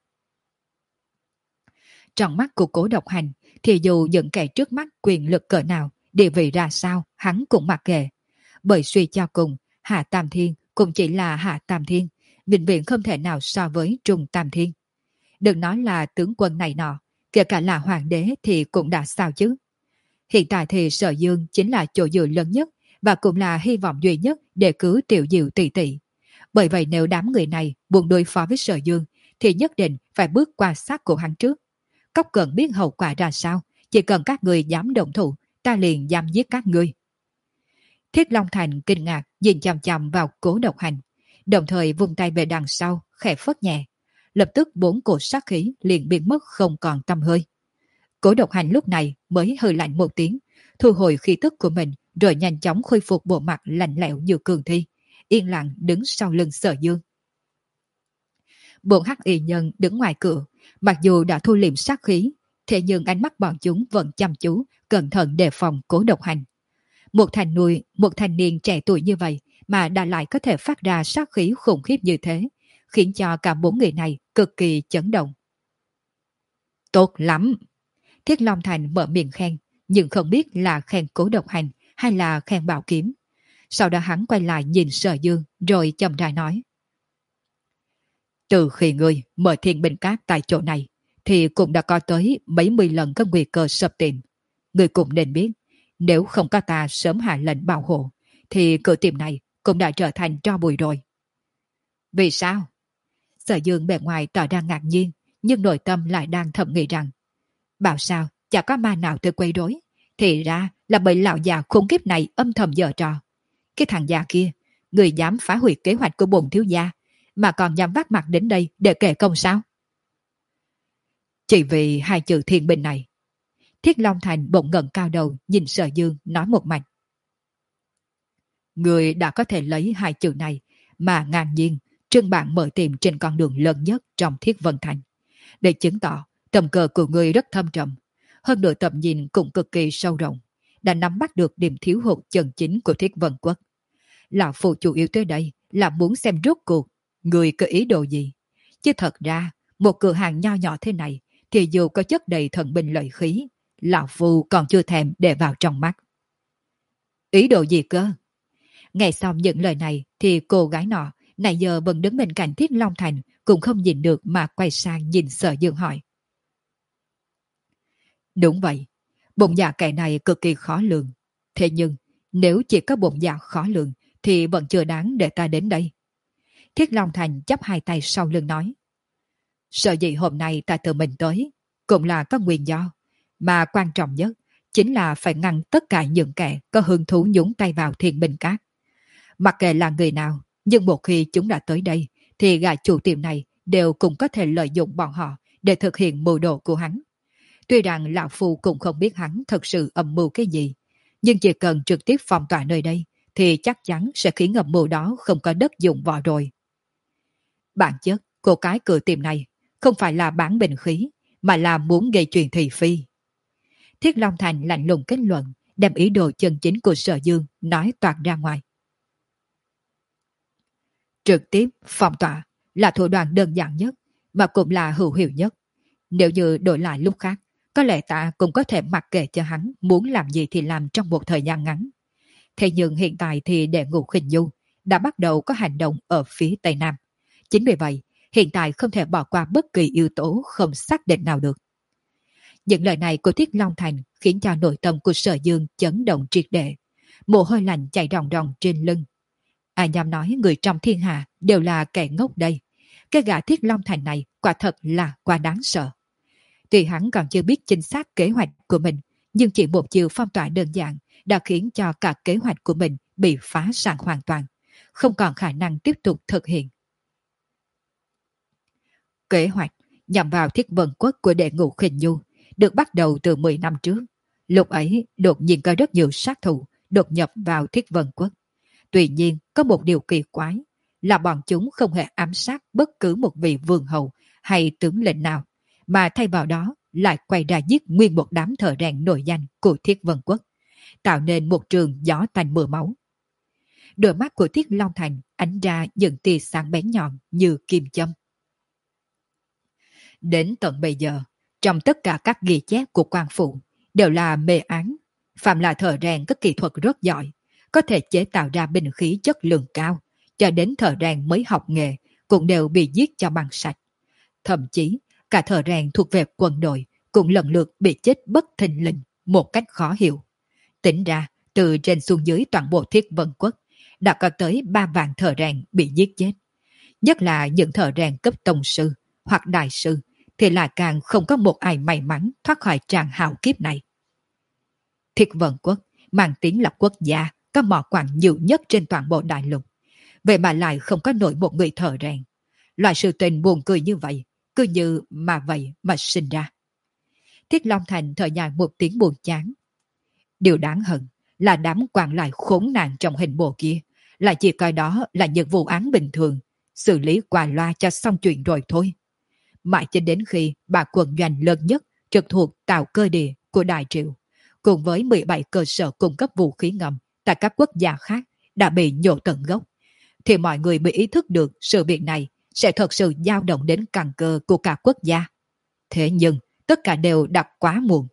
Trong mắt của Cố Độc Hành thì dù những kẻ trước mắt quyền lực cỡ nào, địa vị ra sao, hắn cũng mặc kệ. Bởi suy cho cùng, Hạ Tam Thiên cũng chỉ là Hạ Tam Thiên, vĩnh viễn không thể nào so với Trung Tam Thiên. Đừng nói là tướng quân này nọ, kể cả là hoàng đế thì cũng đã sao chứ. Hiện tại thì Sở Dương chính là chỗ dựa lớn nhất và cũng là hy vọng duy nhất để cứu Tiểu Diệu tỷ tỷ. Bởi vậy nếu đám người này buồn đối phó với Sở Dương thì nhất định phải bước qua sát của hắn trước. Cóc Cận biết hậu quả ra sao, chỉ cần các người dám động thủ, ta liền dám giết các ngươi. Thiết Long Thành kinh ngạc nhìn chằm chằm vào Cố Độc Hành, đồng thời vung tay về đằng sau, khẽ phất nhẹ. Lập tức bốn cột sát khí liền biến mất không còn tăm hơi. Cố Độc Hành lúc này mới hơi lạnh một tiếng, thu hồi khí tức của mình, rồi nhanh chóng khôi phục bộ mặt lạnh lẽo như cường thi, yên lặng đứng sau lưng Sở Dương. Bốn hắc y nhân đứng ngoài cửa, mặc dù đã thu liệm sát khí, thế nhưng ánh mắt bọn chúng vẫn chăm chú, cẩn thận đề phòng Cố Độc Hành. Một thành nuôi, một thanh niên trẻ tuổi như vậy mà đã lại có thể phát ra sát khí khủng khiếp như thế, khiến cho cả bốn người này cực kỳ chấn động. Tốt lắm! Thiết Long Thành mở miệng khen, nhưng không biết là khen Cố Độc Hành hay là khen Bảo Kiếm. Sau đó hắn quay lại nhìn Sở Dương rồi chậm rãi nói. Từ khi ngươi mở Thiên Binh Các tại chỗ này, thì cũng đã có tới mấy mươi lần có nguy cơ sập tiệm. Ngươi cũng nên biết, nếu không có ta sớm hạ lệnh bảo hộ, thì cửa tiệm này cũng đã trở thành tro bụi rồi. Vì sao? Sở Dương bề ngoài tỏ ra ngạc nhiên, nhưng nội tâm lại đang thầm nghĩ rằng, bảo sao chả có ma nào tới quấy rối, thì ra là bởi lão già khủng khiếp này âm thầm giở trò. Cái thằng già kia, người dám phá hủy kế hoạch của bổn thiếu gia, mà còn dám vác mặt đến đây để kể công sao? Chỉ vì hai chữ thiên binh này. Thiết Long Thành bỗng ngẩng cao đầu nhìn Sở Dương nói một mạch. Người đã có thể lấy hai chữ này mà ngang nhiên trưng bảng mở tiệm trên con đường lớn nhất trong Thiết Vân Thành, để chứng tỏ tầm cờ của người rất thâm trầm, hơn nữa tầm nhìn cũng cực kỳ sâu rộng, đã nắm bắt được điểm thiếu hụt chân chính của Thiết Vân Quốc. Lão Phu chủ yếu tới đây là muốn xem rốt cuộc người có ý đồ gì, chứ thật ra một cửa hàng nho nhỏ thế này thì dù có chất đầy thần binh lợi khí, Lão Phu còn chưa thèm để vào trong mắt. Ý đồ gì cơ? Nghe xong những lời này thì cô gái nọ nãy giờ vẫn đứng bên cạnh Thiết Long Thành cũng không nhìn được mà quay sang nhìn Sở Dương hỏi. Đúng vậy, bụng dạ kẻ này cực kỳ khó lường. Thế nhưng nếu chỉ có bụng dạ khó lường thì vẫn chưa đáng để ta đến đây. Thiết Long Thành chắp hai tay sau lưng nói. Sợ gì hôm nay ta tự mình tới cũng là có nguyên do, mà quan trọng nhất chính là phải ngăn tất cả những kẻ có hứng thú nhúng tay vào Thiên Binh Các. Mặc kệ là người nào, nhưng một khi chúng đã tới đây thì gã chủ tiệm này đều cũng có thể lợi dụng bọn họ để thực hiện mưu đồ của hắn. Tuy rằng Lão Phu cũng không biết hắn thật sự âm mưu cái gì, nhưng chỉ cần trực tiếp phong tỏa nơi đây thì chắc chắn sẽ khiến âm mưu đó không có đất dụng võ rồi. Bản chất của cái cửa tiệm này không phải là bán bình khí, mà là muốn gây chuyện thị phi. Thiết Long Thành lạnh lùng kết luận, đem ý đồ chân chính của Sở Dương nói toạc ra ngoài. Trực tiếp phong tỏa là thủ đoạn đơn giản nhất, mà cũng là hữu hiệu nhất. Nếu như đổi lại lúc khác, có lẽ ta cũng có thể mặc kệ cho hắn muốn làm gì thì làm trong một thời gian ngắn. Thế nhưng hiện tại thì Đệ Ngũ Khinh Nhu đã bắt đầu có hành động ở phía Tây Nam. Chính vì vậy, hiện tại không thể bỏ qua bất kỳ yếu tố không xác định nào được. Những lời này của Thiết Long Thành khiến cho nội tâm của Sở Dương chấn động triệt để. Mồ hôi lạnh chảy ròng ròng trên lưng. Ai dám nói người trong thiên hạ đều là kẻ ngốc đây. Cái gã Thiết Long Thành này quả thật là quá đáng sợ. Tuy hắn còn chưa biết chính xác kế hoạch của mình, nhưng chỉ một chiều phong tỏa đơn giản đã khiến cho cả kế hoạch của mình bị phá sản hoàn toàn, không còn khả năng tiếp tục thực hiện. Kế hoạch nhằm vào Thiết Vân Quốc của Đệ Ngũ Khinh Nhu được bắt đầu từ mười năm trước. Lúc ấy đột nhiên có rất nhiều sát thủ đột nhập vào Thiết Vân Quốc. Tuy nhiên có một điều kỳ quái là bọn chúng không hề ám sát bất cứ một vị vương hầu hay tướng lĩnh nào, mà thay vào đó lại quay ra giết nguyên một đám thợ rèn nổi danh của Thiết Vân Quốc, tạo nên một trường gió tanh mưa máu. Đôi mắt của Thiết Long Thành ánh ra những tia sáng bén nhọn như kim châm. Đến tận bây giờ, trong tất cả các ghi chép của quan phủ đều là mê án, phạm là thợ rèn có kỹ thuật rất giỏi, có thể chế tạo ra binh khí chất lượng cao, cho đến thợ rèn mới học nghề cũng đều bị giết cho bằng sạch. Thậm chí cả thợ rèn thuộc về quân đội cũng lần lượt bị chết bất thình lình một cách khó hiểu. Tính ra từ trên xuống dưới toàn bộ Thiết Vân Quốc đã có tới ba vạn thợ rèn bị giết chết. Nhất là những thợ rèn cấp tông sư hoặc đại sư thì lại càng không có một ai may mắn thoát khỏi tràng hào kiếp này. Thiết Vân Quốc mang tiếng là quốc gia có mỏ quặng nhiều nhất trên toàn bộ đại lục. Vậy mà lại không có nổi một người thợ rèn. Loại sự tình buồn cười như vậy, cứ như mà vậy mà sinh ra. Thiết Long Thành thở dài một tiếng buồn chán. Điều đáng hận là đám quan lại khốn nạn trong hình bộ kia, lại chỉ coi đó là những vụ án bình thường, xử lý qua loa cho xong chuyện rồi thôi. Mãi cho đến khi bà quận doanh lớn nhất trực thuộc Tào Cơ Địa của Đại Triệu, cùng với mười bảy cơ sở cung cấp vũ khí ngầm tại các quốc gia khác đã bị nhổ tận gốc, thì mọi người mới ý thức được sự việc này sẽ thật sự dao động đến căn cơ của cả quốc gia. Thế nhưng tất cả đều đã quá muộn.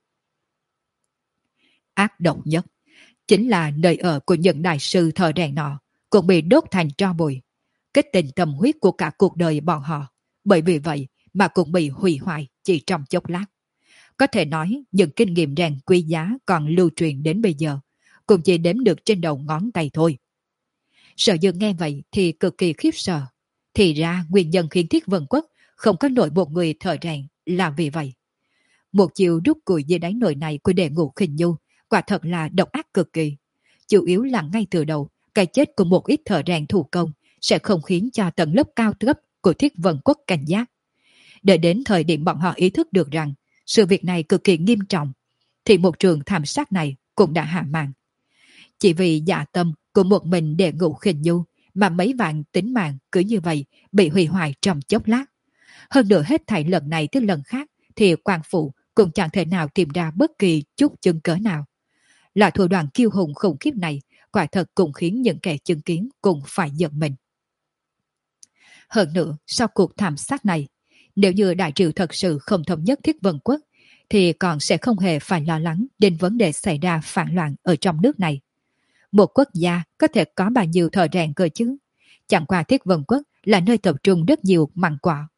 Ác độc nhất chính là nơi ở của những đại sư thợ rèn nọ cũng bị đốt thành tro bụi. Kết tình tâm huyết của cả cuộc đời bọn họ, bởi vì vậy mà cũng bị hủy hoại chỉ trong chốc lát. Có thể nói những kinh nghiệm rèn quý giá còn lưu truyền đến bây giờ cũng chỉ đếm được trên đầu ngón tay thôi. Sở Dương nghe vậy thì cực kỳ khiếp sợ. Thì ra nguyên nhân khiến Thiết Vân Quốc không có nổi một người thợ rèn là vì vậy. Một chiều rút củi dưới đáy nồi này của Đệ Ngũ Khinh Nhu quả thật là độc ác cực kỳ. Chủ yếu là ngay từ đầu, cái chết của một ít thợ rèn thủ công sẽ không khiến cho tầng lớp cao cấp của Thiết Vân Quốc cảnh giác. Đợi đến thời điểm bọn họ ý thức được rằng sự việc này cực kỳ nghiêm trọng, thì một trường thảm sát này cũng đã hạ màn. Chỉ vì dạ tâm của một mình Đệ Ngũ Khinh Nhu mà mấy vạn tính mạng cứ như vậy bị hủy hoại trong chốc lát. Hơn nữa hết thảy lần này tới lần khác thì quan phụ cũng chẳng thể nào tìm ra bất kỳ chút chứng cớ nào. Loại thủ đoạn kiêu hùng khủng khiếp này quả thật cũng khiến những kẻ chứng kiến cũng phải giận mình. Hơn nữa, sau cuộc thảm sát này, nếu như Đại Triệu thật sự không thống nhất Thiết Vân Quốc, thì còn sẽ không hề phải lo lắng đến vấn đề xảy ra phản loạn ở trong nước này. Một quốc gia có thể có bao nhiêu thợ rèn cơ chứ? Chẳng qua Thiết Vân Quốc là nơi tập trung rất nhiều mặn quả.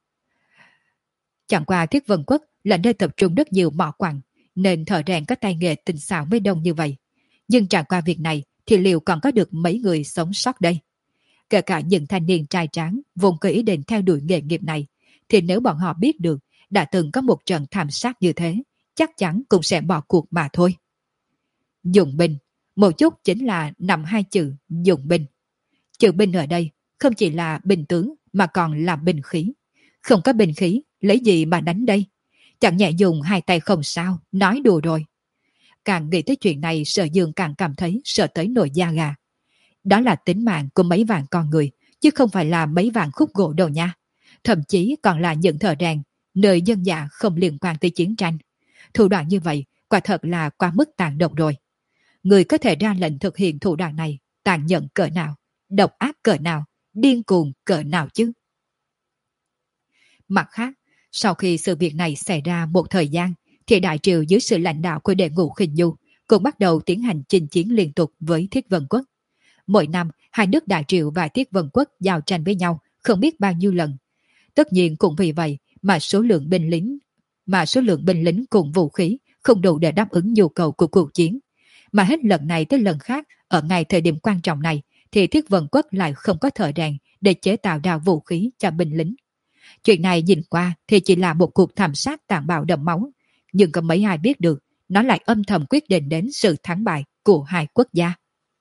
Chẳng qua Thiết Vân Quốc là nơi tập trung rất nhiều mỏ quặng, nên thợ rèn có tay nghề tinh xảo mới đông như vậy. Nhưng chẳng qua việc này thì liệu còn có được mấy người sống sót đây? Kể cả những thanh niên trai tráng vốn có ý định theo đuổi nghề nghiệp này, thì nếu bọn họ biết được đã từng có một trận thảm sát như thế, chắc chắn cũng sẽ bỏ cuộc mà thôi. Dụng binh, một chút chính là nằm hai chữ dụng binh. Chữ binh ở đây không chỉ là binh tướng mà còn là binh khí. Không có binh khí, lấy gì mà đánh đây? Chẳng nhẹ dùng hai tay không sao, nói đùa rồi. Càng nghĩ tới chuyện này, Sở Dương càng cảm thấy sợ tới nổi da gà. Đó là tính mạng của mấy vạn con người, chứ không phải là mấy vạn khúc gỗ đâu nha. Thậm chí còn là những thợ rèn, nơi dân dạ không liên quan tới chiến tranh. Thủ đoạn như vậy, quả thật là quá mức tàn độc rồi. Người có thể ra lệnh thực hiện thủ đoạn này, tàn nhẫn cỡ nào, độc ác cỡ nào, điên cuồng cỡ nào chứ. Mặt khác, sau khi sự việc này xảy ra một thời gian, thì Đại Triều dưới sự lãnh đạo của Đệ Ngũ Khinh Nhu cũng bắt đầu tiến hành chinh chiến liên tục với Thiết Vân Quốc. Mỗi năm, hai nước Đại Triều và Thiết Vân Quốc giao tranh với nhau không biết bao nhiêu lần. Tất nhiên cũng vì vậy mà số lượng binh lính mà số lượng binh lính cùng vũ khí không đủ để đáp ứng nhu cầu của cuộc chiến. Mà hết lần này tới lần khác, ở ngày thời điểm quan trọng này, thì Thiết Vân Quốc lại không có thợ rèn để chế tạo ra vũ khí cho binh lính. Chuyện này nhìn qua thì chỉ là một cuộc thảm sát tàn bạo đẫm máu, nhưng có mấy ai biết được nó lại âm thầm quyết định đến sự thắng bại của hai quốc gia.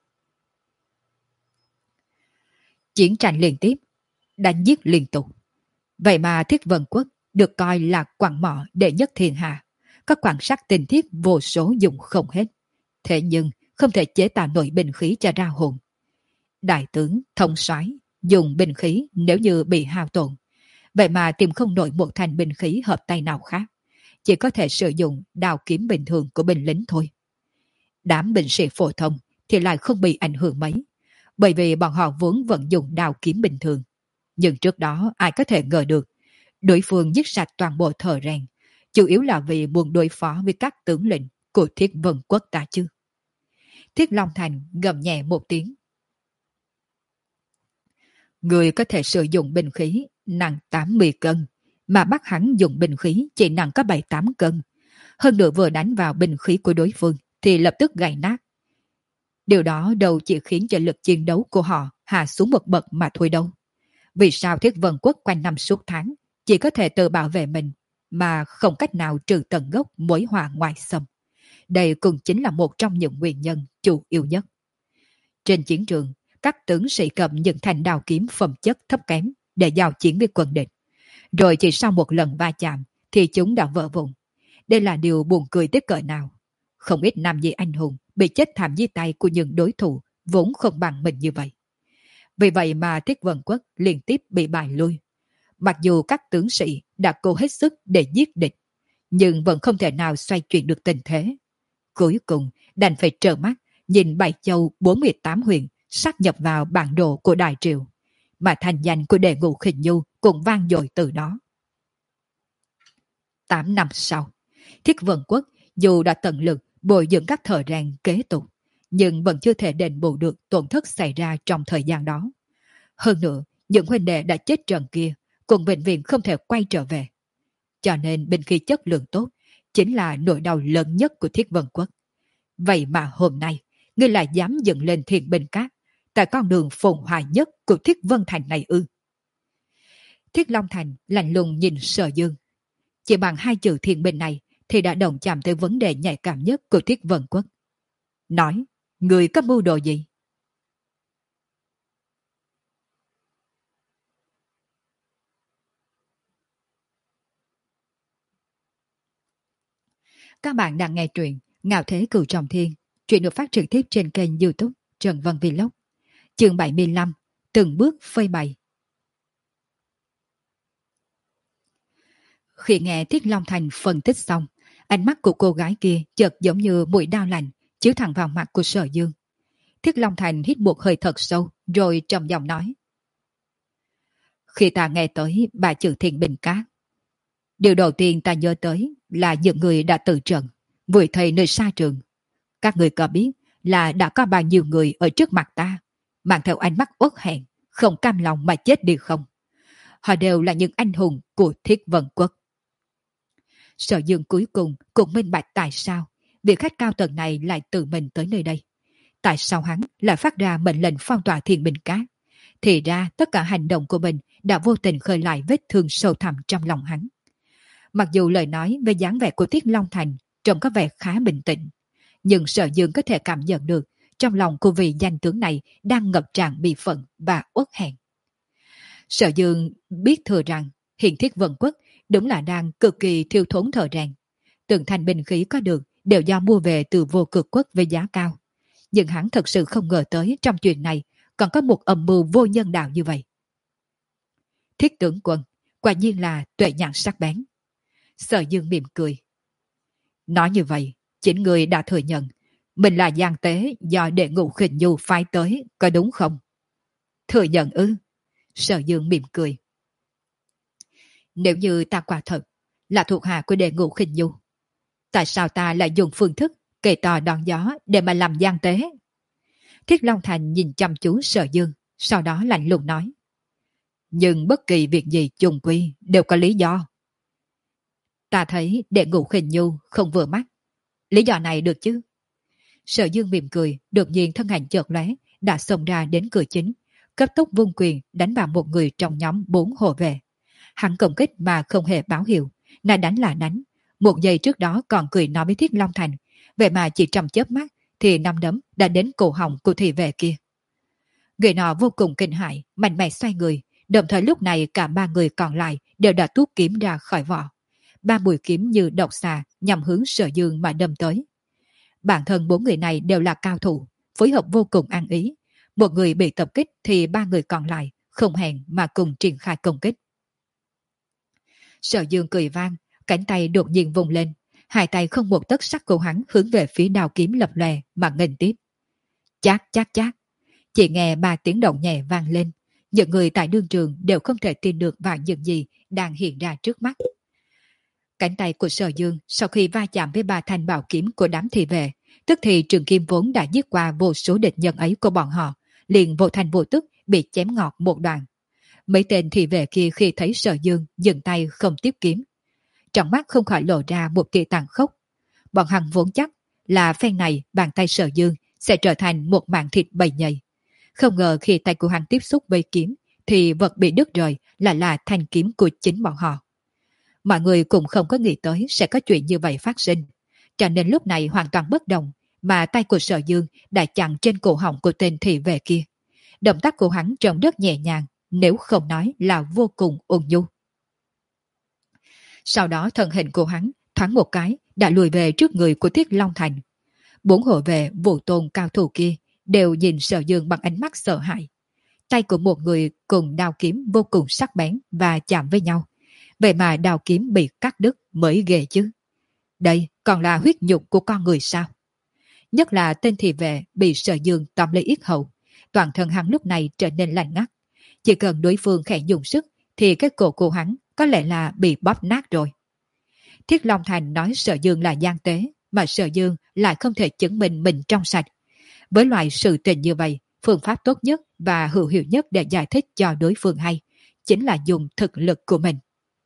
Chiến tranh liên tiếp, đánh giết liên tục. Vậy mà Thiết Vân Quốc được coi là quặng mỏ đệ nhất thiên hạ, có quan sát tinh thiết vô số dùng không hết. Thế nhưng không thể chế tạo nổi binh khí cho ra hồn. Đại tướng, thống soái dùng binh khí nếu như bị hao tổn, vậy mà tìm không nổi một thanh binh khí hợp tay nào khác, chỉ có thể sử dụng đao kiếm bình thường của binh lính thôi. Đám binh sĩ phổ thông thì lại không bị ảnh hưởng mấy, bởi vì bọn họ vốn vẫn dùng đao kiếm bình thường. Nhưng trước đó ai có thể ngờ được đối phương giết sạch toàn bộ thợ rèn, chủ yếu là vì muốn đối phó với các tướng lĩnh của Thiết Vân Quốc ta chứ. Thiết Long Thành gầm nhẹ một tiếng. Người có thể sử dụng binh khí nặng tám mươi cân, mà bắt hắn dùng binh khí chỉ nặng có bảy tám cân. Hơn nữa vừa đánh vào binh khí của đối phương thì lập tức gãy nát. Điều đó đâu chỉ khiến cho lực chiến đấu của họ hạ xuống một bậc mà thôi đâu. Vì sao Thiết Vân Quốc quanh năm suốt tháng chỉ có thể tự bảo vệ mình, mà không cách nào trừ tận gốc mối họa ngoại xâm. Đây cũng chính là một trong những nguyên nhân chủ yếu nhất. Trên chiến trường, các tướng sĩ cầm những thanh đao kiếm phẩm chất thấp kém để giao chiến với quân địch. Rồi chỉ sau một lần va chạm thì chúng đã vỡ vụn. Đây là điều buồn cười tới cỡ nào. Không ít nam nhi anh hùng bị chết thảm dưới tay của những đối thủ vốn không bằng mình như vậy. Vì vậy mà Thiết Vân Quốc liên tiếp bị bại lui. Mặc dù các tướng sĩ đã cố hết sức để giết địch, nhưng vẫn không thể nào xoay chuyển được tình thế. Cuối cùng đành phải trợn mắt nhìn Bảy Châu bốn mươi tám huyện sáp nhập vào bản đồ của Đại Triều, mà thành danh của Đệ Ngũ Khinh Nhu cũng vang dội từ đó. Tám năm sau, Thiết Vân Quốc dù đã tận lực bồi dưỡng các thợ rèn kế tục, nhưng vẫn chưa thể đền bù được tổn thất xảy ra trong thời gian đó. Hơn nữa, những huynh đệ đã chết trận kia cũng bệnh viện không thể quay trở về. Cho nên binh khí chất lượng tốt chính là nỗi đau lớn nhất của Thiết Vân Quốc. Vậy mà hôm nay, ngươi lại dám dựng lên Thiên Binh Các tại con đường phồn hoa nhất của Thiết Vân Thành này ư? Thiết Long Thành lạnh lùng nhìn Sở Dương. Chỉ bằng hai chữ Thiên Binh này thì đã đồng chạm tới vấn đề nhạy cảm nhất của Thiết Vân Quốc. Nói, người có mưu đồ gì? Các bạn đang nghe truyện Ngạo Thế Cửu Trọng Thiên. Truyện được phát trực tiếp trên kênh YouTube Trần Văn Vlog. Chương bảy mươi lăm. Từng bước phơi bày. Khi nghe Thiết Long Thành phân tích xong, ánh mắt của cô gái kia chợt giống như mũi đao lạnh chiếu thẳng vào mặt của Sở Dương. Thiết Long Thành hít một hơi thật sâu rồi trầm giọng nói: Khi ta nghe tới ba chữ Thiên Binh Các, điều đầu tiên ta nhớ tới là những người đã tử trận, vùi thây nơi xa trường. Các người có biết là đã có bao nhiêu người ở trước mặt ta mang theo ánh mắt uất hẹn, không cam lòng mà chết đi không? Họ đều là những anh hùng của Thiết Vân Quốc. Sở Dương cuối cùng cũng minh bạch tại sao vị khách cao tầng này lại tự mình tới nơi đây. Tại sao hắn lại phát ra mệnh lệnh phong tỏa Thiên Binh Các? Thì ra tất cả hành động của mình đã vô tình khơi lại vết thương sâu thẳm trong lòng hắn. Mặc dù lời nói về dáng vẻ của Thiết Long Thành trông có vẻ khá bình tĩnh, nhưng Sở Dương có thể cảm nhận được trong lòng của vị danh tướng này đang ngập tràn bi phẫn và uất hẹn. Sở Dương biết thừa rằng hiện Thiết Vân Quốc đúng là đang cực kỳ thiếu thốn thợ rèn. Từng thanh binh khí có được đều do mua về từ Vô Cực Quốc với giá cao. Nhưng hắn thật sự không ngờ tới trong chuyện này còn có một âm mưu vô nhân đạo như vậy. Thiết tướng quân quả nhiên là tuệ nhãn sắc bén. Sở Dương mỉm cười. Nói như vậy, chính người đã thừa nhận mình là gian tế do Đệ Ngũ Khinh Nhu phái tới, có đúng không? Thừa nhận ư? Sở Dương mỉm cười. Nếu như ta quả thật là thuộc hạ của Đệ Ngũ Khinh Nhu, tại sao ta lại dùng phương thức kề tò đón gió để mà làm gian tế? Thiết Long Thành nhìn chăm chú Sở Dương, sau đó lạnh lùng nói. Nhưng bất kỳ việc gì chung quy đều có lý do. Ta thấy Đệ Ngũ Khinh Nhu không vừa mắt. Lý do này được chứ? Sở Dương mỉm cười, đột nhiên thân ảnh chợt lóe, đã xông ra đến cửa chính, cấp tốc vung quyền đánh vào một người trong nhóm bốn hộ vệ. Hắn công kích mà không hề báo hiệu, là đánh là đánh. Một giây trước đó còn cười nói với Thiết Long Thành, vậy mà chỉ trong chớp mắt thì năm đấm đã đến cổ họng của thị vệ kia. Người nọ vô cùng kinh hãi, mạnh mẽ xoay người, đồng thời lúc này cả ba người còn lại đều đã tuốt kiếm ra khỏi vỏ. Ba mũi kiếm như độc xà nhằm hướng Sở Dương mà đâm tới. Bản thân bốn người này đều là cao thủ, phối hợp vô cùng ăn ý. Một người bị tập kích thì ba người còn lại không hẹn mà cùng triển khai công kích. Sở Dương cười vang, cánh tay đột nhiên vùng lên, hai tay không một tấc sắc của hắn hướng về phía đao kiếm lập lòe mà nghênh tiếp. Chát chát chát, chỉ nghe ba tiếng động nhẹ vang lên, những người tại đương trường đều không thể tin được vào những gì đang hiện ra trước mắt. Cánh tay của Sở Dương sau khi va chạm với ba thanh bảo kiếm của đám thị vệ, tức thì trường kim vốn đã giết qua vô số địch nhân ấy của bọn họ, liền vô thành vô tức bị chém ngọt một đoạn. Mấy tên thị vệ kia khi thấy Sở Dương dừng tay không tiếp kiếm, trong mắt không khỏi lộ ra một tia tàn khốc. Bọn hắn vốn chắc là phen này bàn tay Sở Dương sẽ trở thành một mảng thịt bầy nhầy. Không ngờ khi tay của hắn tiếp xúc với kiếm thì vật bị đứt rời lại là thanh kiếm của chính bọn họ. Mọi người cũng không có nghĩ tới sẽ có chuyện như vậy phát sinh. Cho nên lúc này hoàn toàn bất động, mà tay của Sở Dương đã chặn trên cổ họng của tên thị vệ kia. Động tác của hắn trông rất nhẹ nhàng, nếu không nói là vô cùng ôn nhu. Sau đó thân hình của hắn thoáng một cái đã lùi về trước người của Thiết Long Thành. Bốn hộ vệ vũ tôn cao thủ kia đều nhìn Sở Dương bằng ánh mắt sợ hãi. Tay của một người cùng đao kiếm vô cùng sắc bén và chạm với nhau. Vậy mà đao kiếm bị cắt đứt mới ghê chứ. Đây còn là huyết nhục của con người sao? Nhất là tên thị vệ bị Sở Dương tóm lấy yết hầu. Toàn thân hắn lúc này trở nên lạnh ngắt. Chỉ cần đối phương khẽ dùng sức thì cái cổ của hắn có lẽ là bị bóp nát rồi. Thiết Long Thành nói Sở Dương là gian tế, mà Sở Dương lại không thể chứng minh mình trong sạch. Với loại sự tình như vậy, phương pháp tốt nhất và hữu hiệu nhất để giải thích cho đối phương hay chính là dùng thực lực của mình.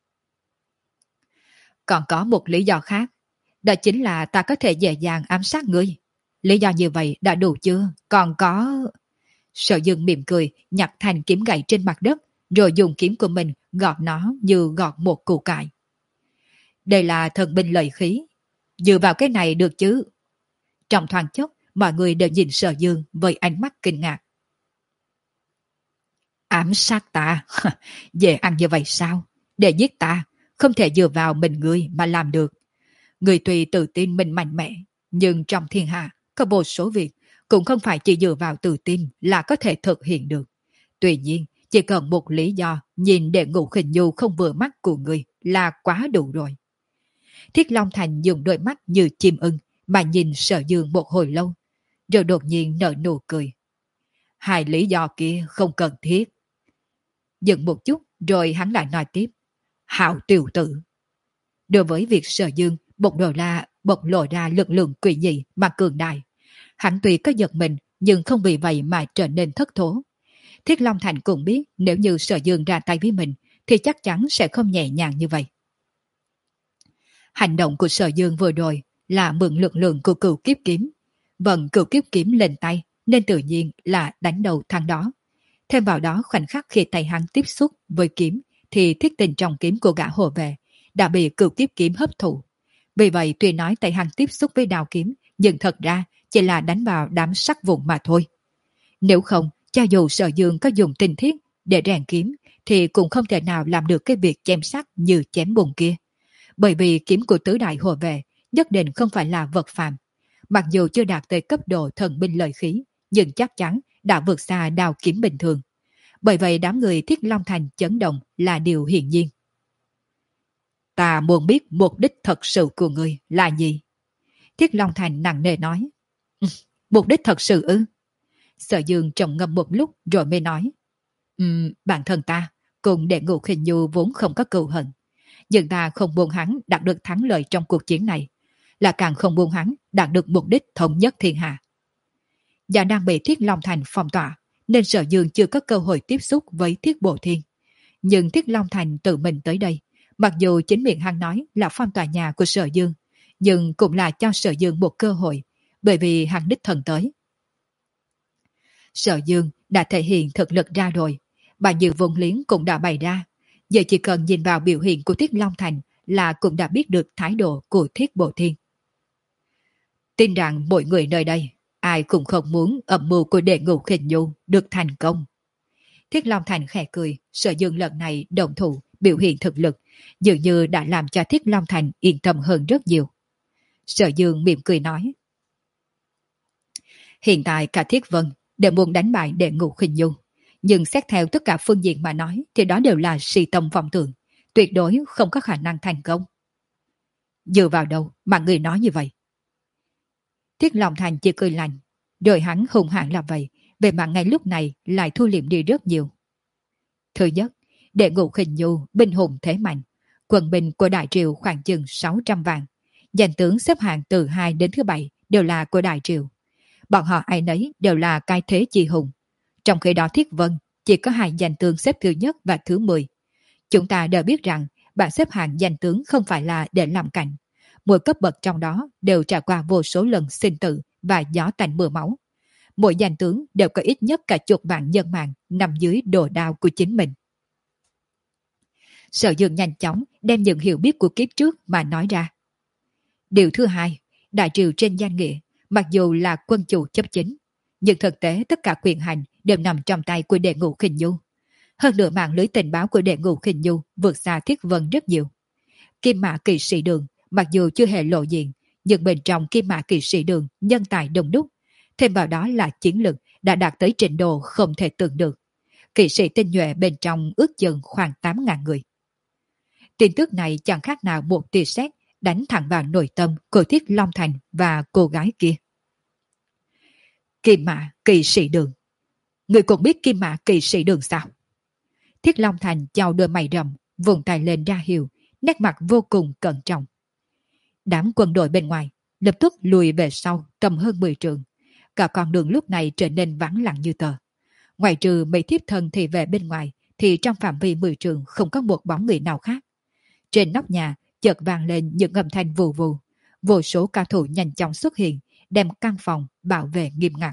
Còn có một lý do khác, đó chính là ta có thể dễ dàng ám sát ngươi. Lý do như vậy đã đủ chưa? Còn có... Sở Dương mỉm cười, nhặt thành kiếm gậy trên mặt đất, rồi dùng kiếm của mình gọt nó như gọt một củ cải. Đây là thần binh lợi khí. Dựa vào cái này được chứ? Trong thoáng chốc, mọi người đều nhìn Sở Dương với ánh mắt kinh ngạc. Ám sát ta? Dễ ăn như vậy sao? Để giết ta, không thể dựa vào mình ngươi mà làm được. Người tuy tự tin mình mạnh mẽ, nhưng trong thiên hạ có vô số việc cũng không phải chỉ dựa vào tự tin là có thể thực hiện được. Tuy nhiên, chỉ cần một lý do nhìn để Ngũ Khinh Nhu không vừa mắt của người là quá đủ rồi. Thiết Long Thành dùng đôi mắt như chim ưng mà nhìn Sở Dương một hồi lâu, rồi đột nhiên nở nụ cười. Hai lý do kia không cần thiết. Dừng một chút rồi hắn lại nói tiếp. Hạo tiểu tử. Đối với việc Sở Dương bộc lộ ra, bộc lộ ra lực lượng quỷ dị mà cường đại, hắn tuy có giật mình nhưng không vì vậy mà trở nên thất thố. Thiết Long Thành cũng biết nếu như Sở Dương ra tay với mình thì chắc chắn sẽ không nhẹ nhàng như vậy. Hành động của Sở Dương vừa rồi là mượn lực lượng của cửu kiếp kiếm. Vận cửu kiếp kiếm lên tay nên tự nhiên là đánh đầu thằng đó. Thêm vào đó khoảnh khắc khi tay hắn tiếp xúc với kiếm thì thiết tình trong kiếm của gã hộ vệ đã bị cửu kiếp kiếm hấp thụ. Vì vậy tuy nói tay hắn tiếp xúc với đao kiếm nhưng thật ra chỉ là đánh vào đám sắt vụn mà thôi. Nếu không, cho dù Sở Dương có dùng tinh thiết để rèn kiếm thì cũng không thể nào làm được cái việc chém sắt như chém bùn kia. Bởi vì kiếm của tứ đại hộ vệ nhất định không phải là vật phàm. Mặc dù chưa đạt tới cấp độ thần binh lợi khí, nhưng chắc chắn đã vượt xa đao kiếm bình thường. Bởi vậy đám người Thiết Long Thành chấn động là điều hiển nhiên. Ta muốn biết mục đích thật sự của ngươi là gì? Thiết Long Thành nặng nề nói. Mục đích thật sự ư? Sở Dương trầm ngâm một lúc rồi mới nói. Um, bản thân ta cùng đệ Ngũ Khinh Nhu vốn không có cừu hận. Nhưng ta không muốn hắn đạt được thắng lợi trong cuộc chiến này, là càng không muốn hắn đạt được mục đích thống nhất thiên hạ. Và đang bị Thiết Long Thành phong tỏa, nên Sở Dương chưa có cơ hội tiếp xúc với Thiết Bộ Thiên. Nhưng Thiết Long Thành tự mình tới đây, mặc dù chính miệng hắn nói là phong tỏa nhà của Sở Dương, nhưng cũng là cho Sở Dương một cơ hội, bởi vì hắn đích thân tới. Sở Dương đã thể hiện thực lực ra rồi, bao nhiêu vốn liếng cũng đã bày ra. Giờ chỉ cần nhìn vào biểu hiện của Thiết Long Thành là cũng đã biết được thái độ của Thiết Bộ Thiên. Tin rằng mọi người nơi đây, ai cũng không muốn âm mưu của đệ Ngũ Khinh Nhu được thành công. Thiết Long Thành khẽ cười, Sở Dương lần này động thủ biểu hiện thực lực, dường như đã làm cho Thiết Long Thành yên tâm hơn rất nhiều. Sở Dương mỉm cười nói. Hiện tại cả Thiết Vân đều muốn đánh bại đệ Ngũ Khinh Nhu. Nhưng xét theo tất cả phương diện mà nói thì đó đều là si tâm vọng tưởng, tuyệt đối không có khả năng thành công. Dựa vào đâu mà người nói như vậy? Thiết Long Thành chỉ cười lạnh, rồi hắn hùng hãn là vậy, về mặt ngay lúc này lại thu liệm đi rất nhiều. Thứ nhất, đệ Ngũ Khinh Nhu binh hùng thế mạnh, quân binh của Đại Triều khoảng chừng sáu trăm vạn, danh tướng xếp hạng từ hai đến thứ bảy đều là của Đại Triều. Bọn họ ai nấy đều là cai thế chi hùng. Trong khi đó Thiết Vân chỉ có hai danh tướng xếp thứ nhất và thứ mười. Chúng ta đều biết rằng bảng xếp hạng danh tướng không phải là để làm cảnh. Mỗi cấp bậc trong đó đều trải qua vô số lần sinh tử và gió tanh mưa máu. Mỗi danh tướng đều có ít nhất cả chục vạn nhân mạng nằm dưới đồ đao của chính mình. Sở Dương nhanh chóng đem những hiểu biết của kiếp trước mà nói ra. Điều thứ hai, đại triều trên danh nghĩa, mặc dù là quân chủ chấp chính, nhưng thực tế tất cả quyền hành đều nằm trong tay của Đệ Ngũ Khinh Nhu. Hơn nữa mạng lưới tình báo của Đệ Ngũ Khinh Nhu vượt xa Thiết Vân rất nhiều. Kim Mã Kỵ Sĩ Đường mặc dù chưa hề lộ diện, nhưng bên trong Kim Mã Kỵ Sĩ Đường nhân tài đông đúc, thêm vào đó là chiến lực đã đạt tới trình độ không thể tưởng được. Kỵ sĩ tinh nhuệ bên trong ước chừng khoảng tám ngàn người. Tin tức này chẳng khác nào một tia sét đánh thẳng vào nội tâm của Thiết Long Thành và cô gái kia. Kim Mã Kỵ Sĩ Đường. Người cũng biết Kim Mã Kỵ Sĩ Đường sao? Thiết Long Thành chau đôi mày rậm, vùng tay lên ra hiệu, nét mặt vô cùng cẩn trọng. Đám quân đội bên ngoài lập tức lùi về sau tầm hơn mười trượng. Cả con đường lúc này trở nên vắng lặng như tờ. Ngoài trừ mấy thiếp thân thì về bên ngoài, thì trong phạm vi mười trượng không có một bóng người nào khác. Trên nóc nhà chợt vang lên những âm thanh vù vù. Vô số cao thủ nhanh chóng xuất hiện, đem căn phòng bảo vệ nghiêm ngặt.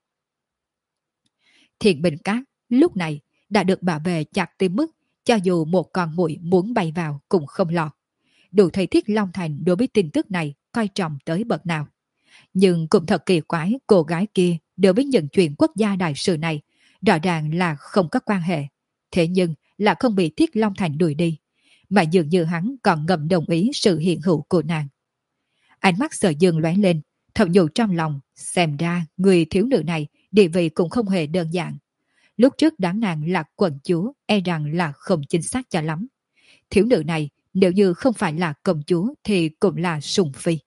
Thiền Bình Cát lúc này đã được bảo vệ chặt tới mức cho dù một con muỗi muốn bay vào cũng không lọt. Đủ thấy Thiết Long Thành đối với tin tức này coi trọng tới bậc nào. Nhưng cũng thật kỳ quái, cô gái kia đối với những chuyện quốc gia đại sự này rõ ràng là không có quan hệ. Thế nhưng là không bị Thiết Long Thành đuổi đi, mà dường như hắn còn ngầm đồng ý sự hiện hữu của nàng. Ánh mắt Sở Dương lóe lên, thầm nhủ trong lòng, xem ra người thiếu nữ này địa vị cũng không hề đơn giản. Lúc trước đáng nàng là quận chúa, e rằng là không chính xác cho lắm. Thiếu nữ này nếu như không phải là công chúa thì cũng là sùng phi.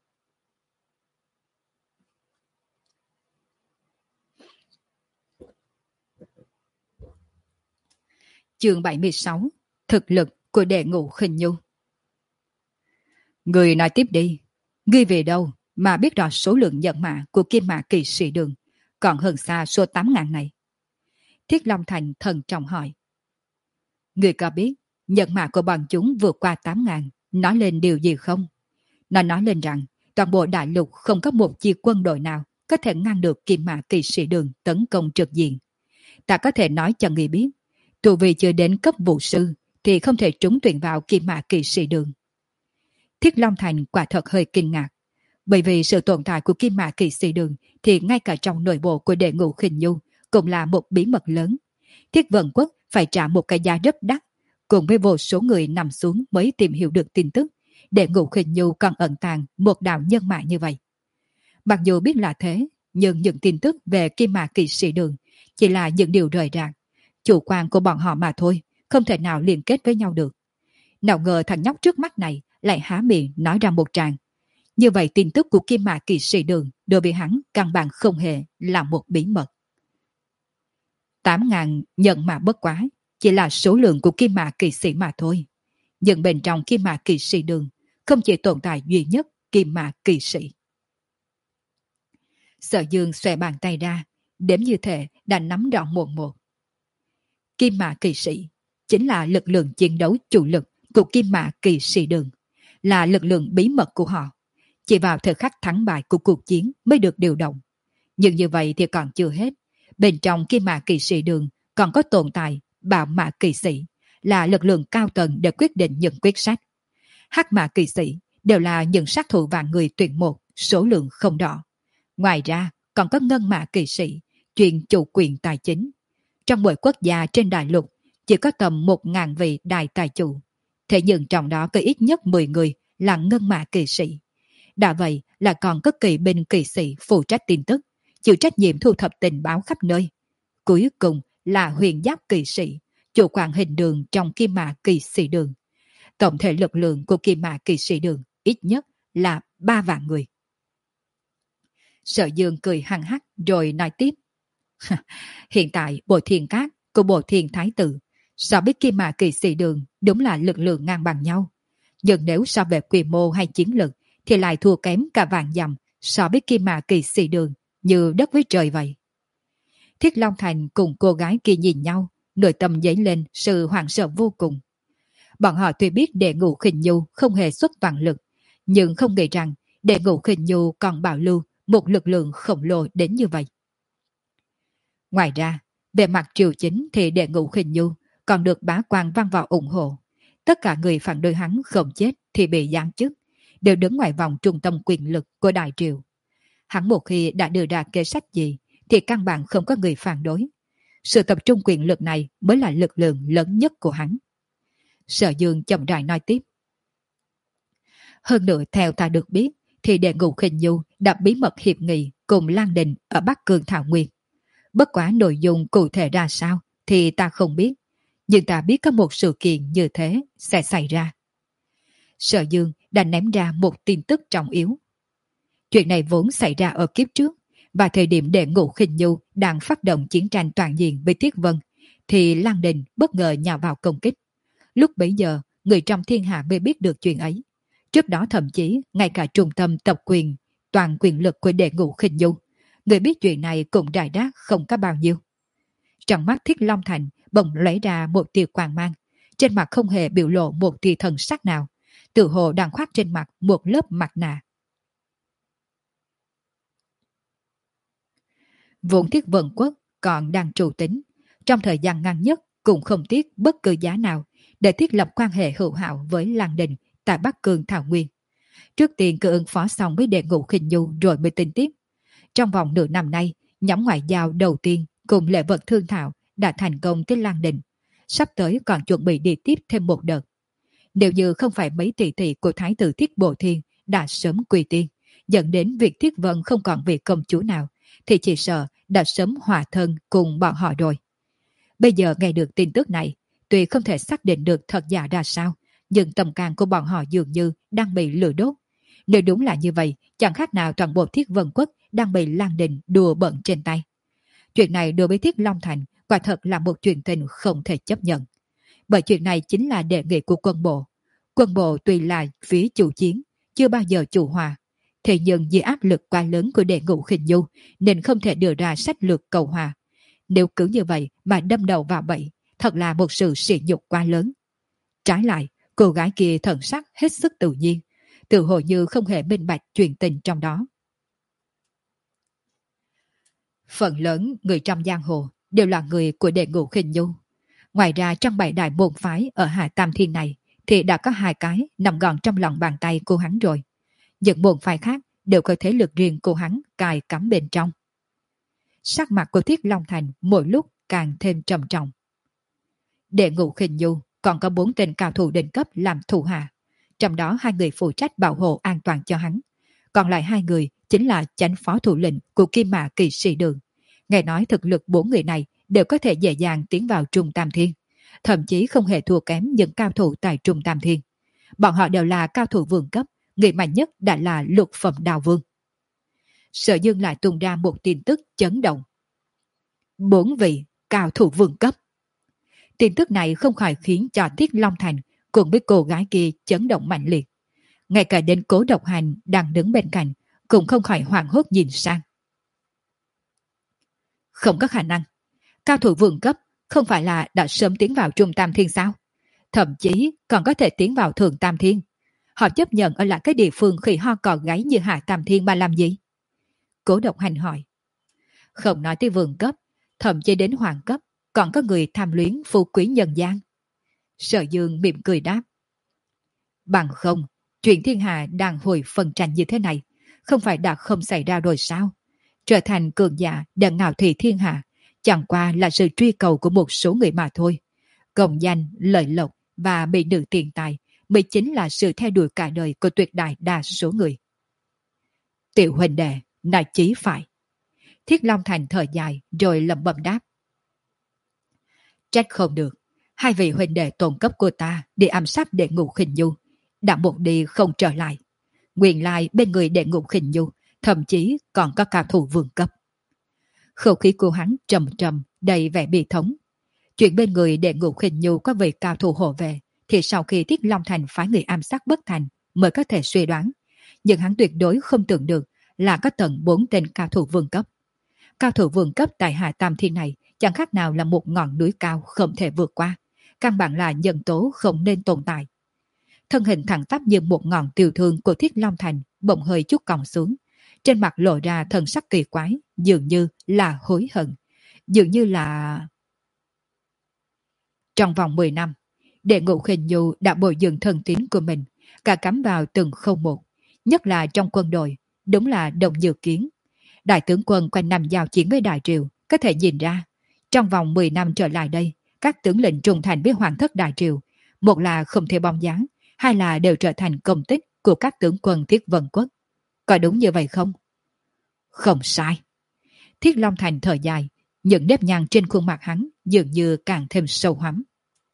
Chương bảy mươi sáu. Thực lực của Đệ Ngũ Khinh Nhu. Người nói tiếp đi. Ngươi về đâu mà biết rõ số lượng nhận mã của Kim Mã Kỵ Sĩ Đường còn hơn xa số tám ngàn này? Thiết Long Thành thần trọng hỏi. Ngươi có biết nhận mã của bọn chúng vượt qua tám ngàn nói lên điều gì không? Nó nói lên rằng toàn bộ đại lục không có một chi quân đội nào có thể ngăn được Kim Mã Kỵ Sĩ Đường tấn công trực diện. Ta có thể nói cho ngươi biết, dù vì chưa đến cấp vụ sư thì không thể trúng tuyển vào Kim Mã Kỵ Sĩ Đường. Thiết Long Thành quả thật hơi kinh ngạc, bởi vì sự tồn tại của Kim Mã Kỵ Sĩ Đường thì ngay cả trong nội bộ của Đệ Ngũ Khinh Nhu cũng là một bí mật lớn. Thiết Vận Quốc phải trả một cái giá rất đắt, cùng với vô số người nằm xuống mới tìm hiểu được tin tức Đệ Ngũ Khinh Nhu còn ẩn tàng một đạo nhân mã như vậy. Mặc dù biết là thế, nhưng những tin tức về Kim Mã Kỵ Sĩ Đường chỉ là những điều rời rạc, chủ quan của bọn họ mà thôi, không thể nào liên kết với nhau được. Nào ngờ thằng nhóc trước mắt này lại há miệng nói ra một tràng. Như vậy tin tức của Kim Mã Kỵ Sĩ Đường đối với hắn căn bản không hề là một bí mật. Tám ngàn nhận mã bất quá, chỉ là số lượng của Kim Mã Kỵ Sĩ mà thôi. Nhưng bên trong Kim Mã Kỵ Sĩ Đường không chỉ tồn tại duy nhất Kim Mã Kỵ Sĩ. Sở Dương xòe bàn tay ra, đếm như thể đã nắm rõ một một. Kim Mã Kỵ Sĩ chính là lực lượng chiến đấu chủ lực của Kim Mã Kỵ Sĩ Đường, là lực lượng bí mật của họ. Chỉ vào thời khắc thắng bại của cuộc chiến mới được điều động. Nhưng như vậy thì còn chưa hết. Bên trong Kim Mã Kỵ Sĩ Đường còn có tồn tại Bạo Mã Kỵ Sĩ, là lực lượng cao tầng để quyết định những quyết sách. Hắc Mã Kỵ Sĩ đều là những sát thủ vạn người tuyển một, số lượng không đỏ. Ngoài ra còn có Ngân Mã Kỵ Sĩ, chuyên chủ quyền tài chính. Trong mỗi quốc gia trên đại lục chỉ có tầm một ngàn vị đại tài chủ. Thế nhưng trong đó có ít nhất mười người là Ngân Mã Kỵ Sĩ. Đã vậy là còn có kỵ binh kỵ sĩ phụ trách tin tức, chịu trách nhiệm thu thập tình báo khắp nơi. Cuối cùng là Huyền Giáp Kỵ Sĩ, chủ quản hình đường trong Kim Mã Kỵ Sĩ Đường. Tổng thể lực lượng của Kim Mã Kỵ Sĩ Đường ít nhất là ba vạn người. Sở Dương cười hăng hắc rồi nói tiếp. Hiện tại Bộ Thiên Cát của Bộ Thiên Thái Tử so với Kim Mã Kỵ Sĩ Đường đúng là lực lượng ngang bằng nhau. Nhưng nếu so về quy mô hay chiến lực thì lại thua kém cả vạn dặm so với Kim Mã Kỵ Sĩ Đường, như đất với trời vậy. Thiết Long Thành cùng cô gái kia nhìn nhau, nội tâm dấy lên sự hoảng sợ vô cùng. Bọn họ tuy biết Đệ Ngũ Khinh Nhu không hề xuất toàn lực, nhưng không nghĩ rằng Đệ Ngũ Khinh Nhu còn bảo lưu một lực lượng khổng lồ đến như vậy. Ngoài ra, về mặt triều chính thì Đệ Ngũ Khinh Nhu còn được bá quan văn vào ủng hộ. Tất cả người phản đối hắn không chết thì bị giáng chức, đều đứng ngoài vòng trung tâm quyền lực của Đại Triều. Hắn một khi đã đưa ra kế sách gì thì căn bản không có người phản đối. Sự tập trung quyền lực này mới là lực lượng lớn nhất của hắn. Sở Dương chậm rãi nói tiếp. Hơn nữa theo ta được biết thì Đệ Ngũ Khinh Nhu đã bí mật hiệp nghị cùng Lan Đình ở Bắc Cương Thảo Nguyên. Bất quá nội dung cụ thể ra sao thì ta không biết, nhưng ta biết có một sự kiện như thế sẽ xảy ra. Sở Dương đã ném ra một tin tức trọng yếu. Chuyện này vốn xảy ra ở kiếp trước, và thời điểm Đệ Ngũ Khinh Nhu đang phát động chiến tranh toàn diện với Tiết Vân, thì Lan Đình bất ngờ nhào vào công kích. Lúc bấy giờ, người trong thiên hạ mới biết được chuyện ấy. Trước đó thậm chí, ngay cả trung tâm tập quyền, toàn quyền lực của Đệ Ngũ Khinh Nhu, người biết chuyện này cũng rải rác không có bao nhiêu. Trong mắt Thiết Long Thành bỗng lóe ra một tia quang mang, trên mặt không hề biểu lộ một tia thần sắc nào, tự hồ đang khoác trên mặt một lớp mặt nạ. Vốn Thiết Vân Quốc còn đang trù tính, trong thời gian ngắn nhất cũng không tiếc bất cứ giá nào để thiết lập quan hệ hữu hảo với Lan Đình tại Bắc Cương Thảo Nguyên. Trước tiên cứ ứng phó xong với Đệ Ngũ Khinh Nhu rồi mới tính tiếp. Trong vòng nửa năm nay, nhóm ngoại giao đầu tiên cùng lễ vật thương thảo đã thành công tới Lan Đình. Sắp tới còn chuẩn bị đi tiếp thêm một đợt. Nếu như không phải mấy tỷ tỷ của Thái tử Thiết Bộ Thiên đã sớm quy tiên, dẫn đến việc Thiết Vân không còn vị công chúa nào, thì chỉ sợ đã sớm hòa thân cùng bọn họ rồi. Bây giờ nghe được tin tức này, tuy không thể xác định được thật giả ra sao, nhưng tâm can của bọn họ dường như đang bị lửa đốt. Nếu đúng là như vậy, chẳng khác nào toàn bộ Thiết Vân Quốc đang bị Lan Đình đùa bận trên tay. Chuyện này đối với Thiết Long Thành quả thật là một chuyện tình không thể chấp nhận. Bởi chuyện này chính là đề nghị của quân bộ. Quân bộ tuy là phía chủ chiến, chưa bao giờ chủ hòa. Thế nhưng vì áp lực quá lớn của Đệ Ngũ Khinh Nhu nên không thể đưa ra sách lược cầu hòa. Nếu cứ như vậy mà đâm đầu vào bẫy, thật là một sự sỉ nhục quá lớn. Trái lại, cô gái kia thần sắc hết sức tự nhiên, tự hồ như không hề minh bạch chuyện tình trong đó. Phần lớn người trong giang hồ đều là người của Đệ Ngũ Khinh Nhu. Ngoài ra trong bảy đại môn phái ở Hạ Tam Thiên này thì đã có hai cái nằm gọn trong lòng bàn tay của hắn rồi. Những môn phái khác đều có thế lực riêng của hắn cài cắm bên trong. Sắc mặt của Thiết Long Thành mỗi lúc càng thêm trầm trọng. Đệ Ngũ Khinh Nhu còn có bốn tên cao thủ đỉnh cấp làm thủ hạ, trong đó hai người phụ trách bảo hộ an toàn cho hắn. Còn lại hai người chính là chánh phó thủ lĩnh của Kim Mã Kỵ Sĩ Đường. Nghe nói thực lực bốn người này đều có thể dễ dàng tiến vào Trung Tam Thiên, thậm chí không hề thua kém những cao thủ tại Trung Tam Thiên. Bọn họ đều là cao thủ vương cấp, người mạnh nhất đã là lục phẩm đào vương. Sở Dương lại tung ra một tin tức chấn động. Bốn vị cao thủ vương cấp. Tin tức này không khỏi khiến cho Thiết Long Thành cùng với cô gái kia chấn động mạnh liệt. Ngay cả đến Cố Độc Hành đang đứng bên cạnh cũng không khỏi hoảng hốt nhìn sang. Không có khả năng. Cao thủ vương cấp không phải là đã sớm tiến vào Trung Tam Thiên sao? Thậm chí còn có thể tiến vào Thượng Tam Thiên. Họ chấp nhận ở lại cái địa phương khỉ ho cò gáy như Hạ Tam Thiên mà làm gì? Cố Độc Hành hỏi. Không nói tới vương cấp, thậm chí đến hoàng cấp, còn có người tham luyến phú quý nhân gian. Sở Dương mỉm cười đáp. Bằng không, chuyện thiên hạ đang hồi phân tranh như thế này, không phải đã không xảy ra rồi sao? Trở thành cường giả để ngạo thị thiên hạ, chẳng qua là sự truy cầu của một số người mà thôi. Công danh, lợi lộc và mỹ nữ tiền tài mới chính là sự theo đuổi cả đời của tuyệt đại đa số người. Tiểu huynh đệ, nói chí phải. Thiết Long Thành thở dài rồi lẩm bẩm đáp. Trách không được, hai vị huynh đệ tôn cấp của ta đi ám sát Đệ Ngũ Khinh Nhu, đã một đi không trở lại. Nguyên lai bên người Đệ Ngũ Khinh Nhu thậm chí còn có cao thủ vương cấp. Khẩu khí của hắn trầm trầm đầy vẻ bi thống. Chuyện bên người Đệ Ngũ Khinh Nhu có vị cao thủ hộ vệ thì sau khi Thiết Long Thành phái người ám sát bất thành mới có thể suy đoán. Nhưng hắn tuyệt đối không tưởng được là có tận bốn tên cao thủ vương cấp. Cao thủ vương cấp tại Hạ Tam Thiên này chẳng khác nào là một ngọn núi cao không thể vượt qua. Căn bản là nhân tố không nên tồn tại. Thân hình thẳng tắp như một ngọn tiêu thương của Thiết Long Thành bỗng hơi chút còng xuống. Trên mặt lộ ra thần sắc kỳ quái, dường như là hối hận. Dường như là... Trong vòng mười năm, Đệ Ngũ Khinh Nhu đã bồi dưỡng thân tín của mình, cả cắm vào từng khâu một, nhất là trong quân đội, đúng là đồng như kiến. Đại tướng quân quanh năm giao chiến với Đại Triều, có thể nhìn ra, trong vòng mười năm trở lại đây, các tướng lĩnh trung thành với Hoàng thất Đại Triều, một là không thể bóng dáng, hai là đều trở thành công tích của các tướng quân Thiết Vân Quốc. Có đúng như vậy không? Không sai. Thiết Long Thành thở dài, những nếp nhăn trên khuôn mặt hắn dường như càng thêm sâu hắm.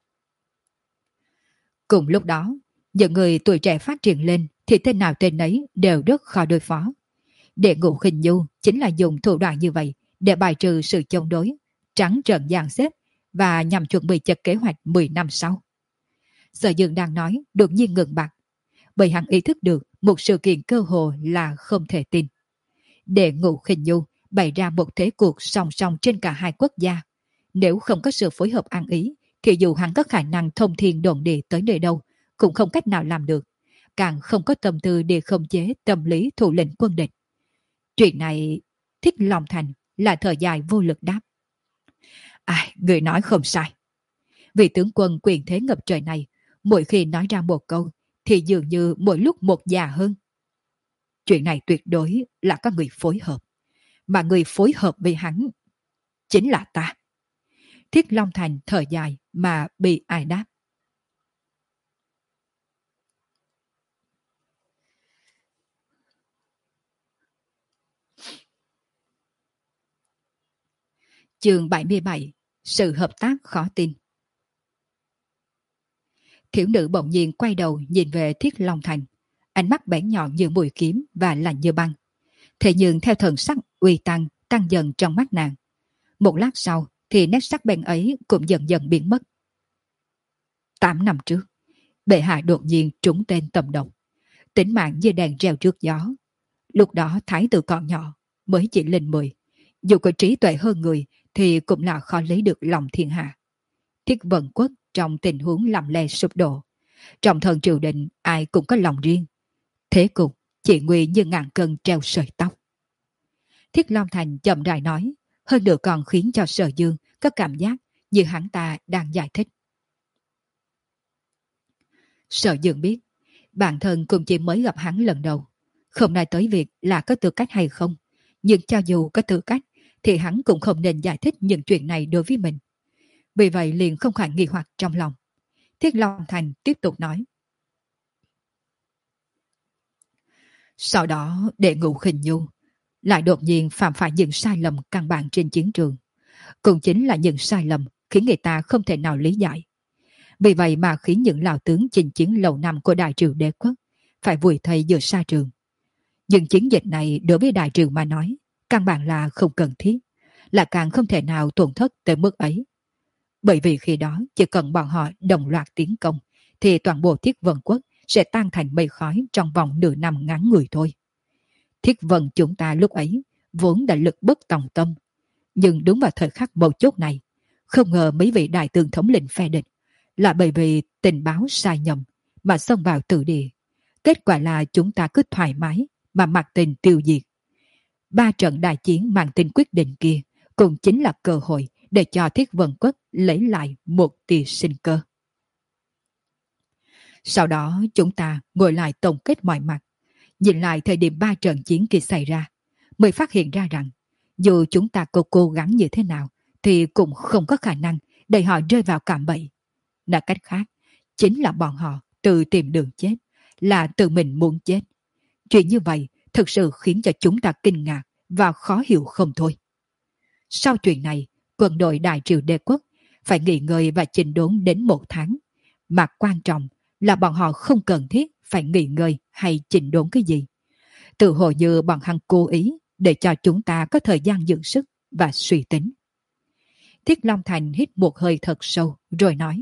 Cùng lúc đó, những người tuổi trẻ phát triển lên thì tên nào tên ấy đều rất khó đối phó. Đệ Ngũ Khinh Nhu chính là dùng thủ đoạn như vậy để bài trừ sự chống đối, trắng trợn dàn xếp và nhằm chuẩn bị cho kế hoạch mười năm sau. Sở Dương đang nói đột nhiên ngừng bặt, bởi hắn ý thức được một sự kiện cơ hồ là không thể tin. Đệ Ngũ Khinh Nhu bày ra một thế cuộc song song trên cả hai quốc gia. Nếu không có sự phối hợp ăn ý, thì dù hắn có khả năng thông thiên đồn địa tới nơi đâu, cũng không cách nào làm được. Càng không có tâm tư để khống chế tâm lý thủ lĩnh quân địch. Chuyện này, Thiết Long Thành là thời dài vô lực đáp. Ai, người nói không sai. Vị tướng quân quyền thế ngập trời này, mỗi khi nói ra một câu, thì dường như mỗi lúc một già hơn. Chuyện này tuyệt đối là có người phối hợp. Mà người phối hợp với hắn chính là ta. Thiết Long Thành thở dài mà bị ai đáp. Chương bảy mươi bảy. Sự hợp tác khó tin. Thiếu nữ bỗng nhiên quay đầu nhìn về Thiết Long Thành, ánh mắt bén nhọn như mũi kiếm và lạnh như băng. Thế nhưng theo thần sắc uy tăng tăng dần trong mắt nàng. Một lát sau thì nét sắc bén ấy cũng dần dần biến mất. Tám năm trước, bệ hạ đột nhiên trúng tên tầm độc, tính mạng như đèn reo trước gió. Lúc đó thái tử còn nhỏ, mới chỉ lên mười, dù có trí tuệ hơn người thì cũng là khó lấy được lòng thiên hạ. Thiết Vân Quốc trong tình huống lầm lè sụp đổ, trong thần triều đình ai cũng có lòng riêng, thế cục chỉ nguy như ngàn cân treo sợi tóc. Thiết Long Thành chậm rãi nói, hơn nữa còn khiến cho Sở Dương có cảm giác như hắn ta đang giải thích. Sở Dương biết, bản thân cũng chỉ mới gặp hắn lần đầu, không nói tới việc là có tư cách hay không, nhưng cho dù có tư cách thì hắn cũng không nên giải thích những chuyện này đối với mình. Vì vậy liền không khỏi nghi hoặc trong lòng. Thiết Long Thành tiếp tục nói. Sau đó Đệ Ngũ Khinh Nhu lại đột nhiên phạm phải những sai lầm căn bản trên chiến trường. Cũng chính là những sai lầm khiến người ta không thể nào lý giải. Vì vậy mà khiến những lão tướng chinh chiến lâu năm của Đại Triều Đế Quốc phải vùi thây giữa sa trường. Nhưng chiến dịch này đối với Đại Triều mà nói, căn bản là không cần thiết, là càng không thể nào tổn thất tới mức ấy. Bởi vì khi đó chỉ cần bọn họ đồng loạt tiến công, thì toàn bộ Thiết Vân Quốc sẽ tan thành mây khói trong vòng nửa năm ngắn ngủi thôi. Thiết Vân chúng ta lúc ấy vốn đã lực bất tòng tâm, nhưng đúng vào thời khắc mấu chốt này, không ngờ mấy vị đại tướng thống lĩnh phe địch là bởi vì tình báo sai nhầm mà xông vào tử địa. Kết quả là chúng ta cứ thoải mái mà mặc tình tiêu diệt. Ba trận đại chiến mang tính quyết định kia cũng chính là cơ hội để cho Thiết Vân Quốc lấy lại một tia sinh cơ. Sau đó chúng ta ngồi lại tổng kết mọi mặt, nhìn lại thời điểm ba trận chiến kia xảy ra, mới phát hiện ra rằng dù chúng ta có cố gắng như thế nào thì cũng không có khả năng để họ rơi vào cạm bẫy. Nói cách khác, chính là bọn họ tự tìm đường chết, là tự mình muốn chết. Chuyện như vậy thực sự khiến cho chúng ta kinh ngạc và khó hiểu không thôi. Sau chuyện này, quân đội Đại Triều Đế Quốc phải nghỉ ngơi và chỉnh đốn đến một tháng. Mà quan trọng là bọn họ không cần thiết phải nghỉ ngơi hay chỉnh đốn cái gì. Tự hồ như bọn hắn cố ý để cho chúng ta có thời gian dưỡng sức và suy tính. Thiết Long Thành hít một hơi thật sâu rồi nói.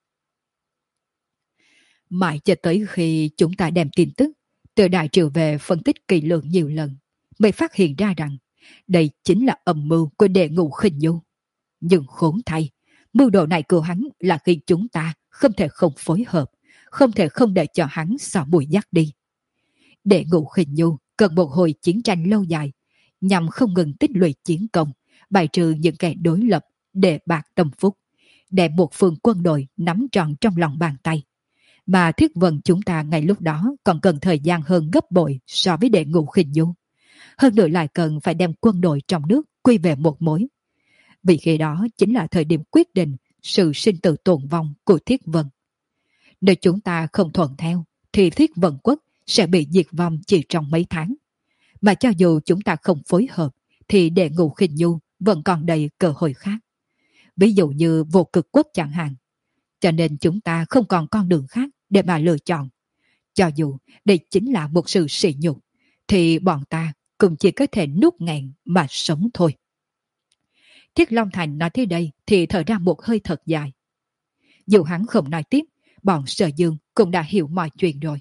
Mãi cho tới khi chúng ta đem tin tức từ Đại Triều về phân tích kỳ lược nhiều lần, mới phát hiện ra rằng đây chính là âm mưu của Đệ Ngũ Khinh Nhu. Nhưng khốn thay, mưu đồ này của hắn là khi chúng ta không thể không phối hợp, không thể không để cho hắn xỏ mũi dắt đi. Đệ Ngũ Khinh Nhu cần một hồi chiến tranh lâu dài, nhằm không ngừng tích lũy chiến công, bài trừ những kẻ đối lập để bạc tâm phúc, đem một phương quân đội nắm trọn trong lòng bàn tay. Mà Thiết Vân chúng ta ngay lúc đó còn cần thời gian hơn gấp bội so với Đệ Ngũ Khinh Du. Hơn nữa lại cần phải đem quân đội trong nước quy về một mối. Vì khi đó chính là thời điểm quyết định sự sinh tử tồn vong của Thiết Vân. Nếu chúng ta không thuận theo, thì Thiết Vân quốc sẽ bị diệt vong chỉ trong mấy tháng. Mà cho dù chúng ta không phối hợp, thì Đệ Ngũ Khinh Du vẫn còn đầy cơ hội khác. Ví dụ như Vô Cực quốc chẳng hạn. Cho nên chúng ta không còn con đường khác để mà lựa chọn. Cho dù đây chính là một sự sỉ nhục, thì bọn ta cũng chỉ có thể nuốt nghẹn mà sống thôi. Thiết Long Thành nói tới đây thì thở ra một hơi thật dài. Dù hắn không nói tiếp, bọn Sở Dương cũng đã hiểu mọi chuyện rồi.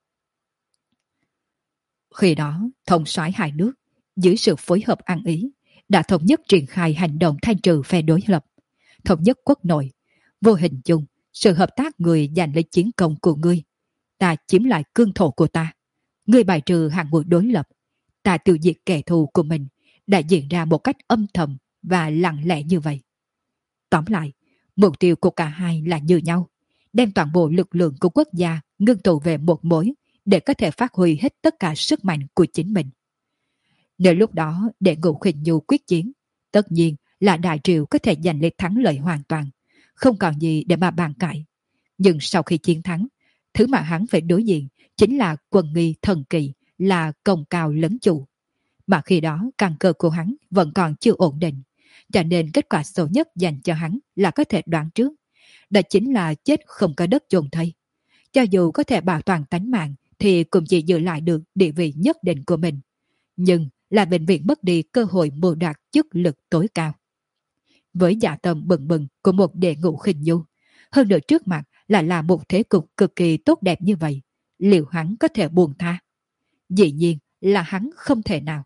Khi đó, thống soái hai nước, dưới sự phối hợp ăn ý, đã thống nhất triển khai hành động thanh trừ phe đối lập, thống nhất quốc nội. Vô hình chung, sự hợp tác người giành lấy chiến công của ngươi, ta chiếm lại cương thổ của ta. Ngươi bài trừ hàng ngũ đối lập, ta tiêu diệt kẻ thù của mình, đã diễn ra một cách âm thầm và lặng lẽ như vậy. Tóm lại, mục tiêu của cả hai là như nhau, đem toàn bộ lực lượng của quốc gia ngưng tụ về một mối để có thể phát huy hết tất cả sức mạnh của chính mình. Nếu lúc đó Đệ Ngũ Khinh Du quyết chiến, tất nhiên là Đại Triều có thể giành lấy thắng lợi hoàn toàn, không còn gì để mà bàn cãi. Nhưng sau khi chiến thắng, thứ mà hắn phải đối diện chính là quân nghi thần kỳ, là công cao lấn chủ. Mà khi đó căn cơ của hắn vẫn còn chưa ổn định, cho nên kết quả xấu nhất dành cho hắn là có thể đoán trước. Đó chính là chết không có đất chôn thây. Cho dù có thể bảo toàn tánh mạng thì cũng chỉ giữ lại được địa vị nhất định của mình. Nhưng là bệnh viện mất đi cơ hội mưu đạt chức lực tối cao. Với dạ tâm bừng bừng của một Đệ Ngũ Khinh Du, hơn nữa trước mặt là là một thế cục cực kỳ tốt đẹp như vậy, liệu hắn có thể buông tha? Dĩ nhiên là hắn không thể nào.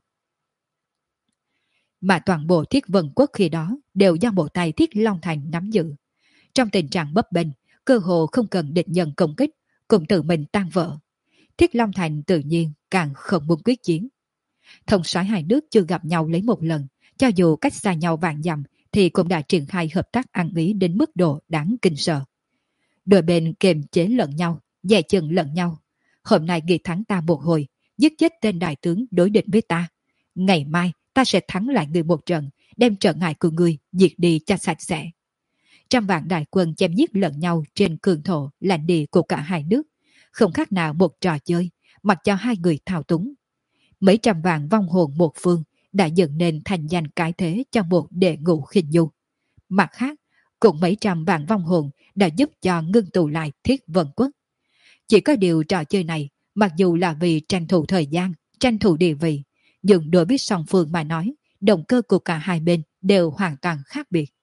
Mà toàn bộ Thiết Vân quốc khi đó đều do bộ tay Thiết Long Thành nắm giữ. Trong tình trạng bấp bênh, cơ hồ không cần địch nhân công kích, cũng tự mình tan vỡ. Thiết Long Thành tự nhiên càng không muốn quyết chiến. Thống soái hai nước chưa gặp nhau lấy một lần, cho dù cách xa nhau vạn dặm thì cũng đã triển khai hợp tác ăn ý đến mức độ đáng kinh sợ. Đôi bên kiềm chế lẫn nhau, dè chừng lẫn nhau. Hôm nay ghi thắng ta một hồi, giết chết tên đại tướng đối địch với ta. Ngày mai ta sẽ thắng lại người một trận, đem trở ngại của người diệt đi cho sạch sẽ. Trăm vạn đại quân chém giết lẫn nhau trên cường thổ lãnh địa của cả hai nước, không khác nào một trò chơi, mặc cho hai người thao túng. Mấy trăm vạn vong hồn một phương đã dựng nên thành danh cái thế cho một Đệ Ngũ Khinh Du. Mặt khác, cũng mấy trăm vạn vong hồn đã giúp cho ngưng tụ lại Thiết Vân quốc. Chỉ có điều trò chơi này, mặc dù là vì tranh thủ thời gian, tranh thủ địa vị, nhưng đối với song phương mà nói, động cơ của cả hai bên đều hoàn toàn khác biệt.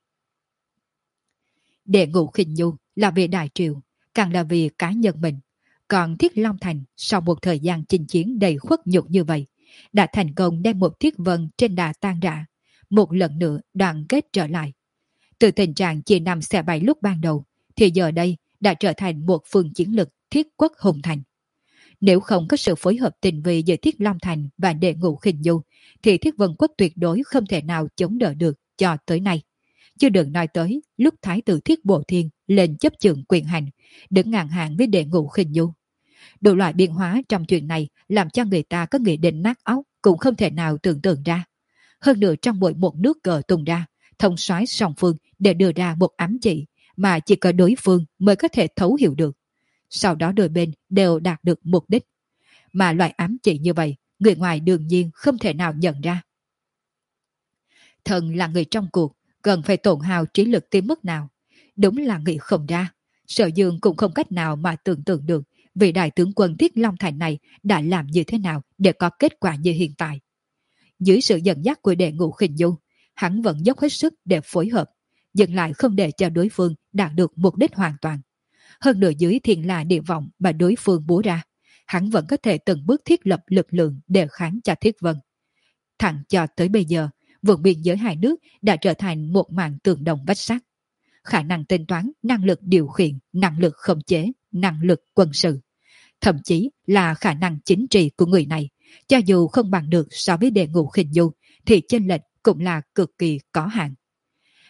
Đệ Ngũ Khinh Du là vì Đại Triều, càng là vì cá nhân mình. Còn Thiết Long Thành sau một thời gian chinh chiến đầy khuất nhục như vậy, đã thành công đem một Thiết Vân trên đà tan rã, một lần nữa đoàn kết trở lại. Từ tình trạng chia năm xẻ bảy lúc ban đầu, thì giờ đây đã trở thành một phương chiến lực thiết quốc hùng thành. Nếu không có sự phối hợp tình vi giữa Thiết Long Thành và Đệ Ngũ Khinh Du, thì Thiết Vân quốc tuyệt đối không thể nào chống đỡ được cho tới nay. Chưa đừng nói tới lúc Thái tử Thiết Bộ Thiên lên chấp chưởng quyền hành, đứng ngang hàng với Đệ Ngũ Khinh Du. Đủ loại biến hóa trong chuyện này làm cho người ta có nghị định nát óc cũng không thể nào tưởng tượng ra. Hơn nữa trong mỗi một nước cờ tung ra, thống soái song phương để đưa ra một ám chỉ mà chỉ có đối phương mới có thể thấu hiểu được. Sau đó đôi bên đều đạt được mục đích. Mà loại ám chỉ như vậy, người ngoài đương nhiên không thể nào nhận ra. Thần là người trong cuộc, cần phải tổn hao trí lực tới mức nào? Đúng là nghĩ không ra. Sở Dương cũng không cách nào mà tưởng tượng được vị đại tướng quân Thiết Long Thành này đã làm như thế nào để có kết quả như hiện tại. Dưới sự dẫn dắt của Đệ Ngũ Khinh Du, hắn vẫn dốc hết sức để phối hợp, nhưng lại không để cho đối phương đạt được mục đích hoàn toàn. Hơn nữa dưới thiên la địa vọng mà đối phương bố ra, hắn vẫn có thể từng bước thiết lập lực lượng để kháng cho Thiết Vân. Thẳng cho tới bây giờ, vùng biên giới hai nước đã trở thành một màn tường đồng vách sắt. Khả năng tính toán, năng lực điều khiển, năng lực khống chế, năng lực quân sự, thậm chí là khả năng chính trị của người này, cho dù không bằng được so với Đệ Ngũ Khinh Du, thì chênh lệch cũng là cực kỳ có hạn.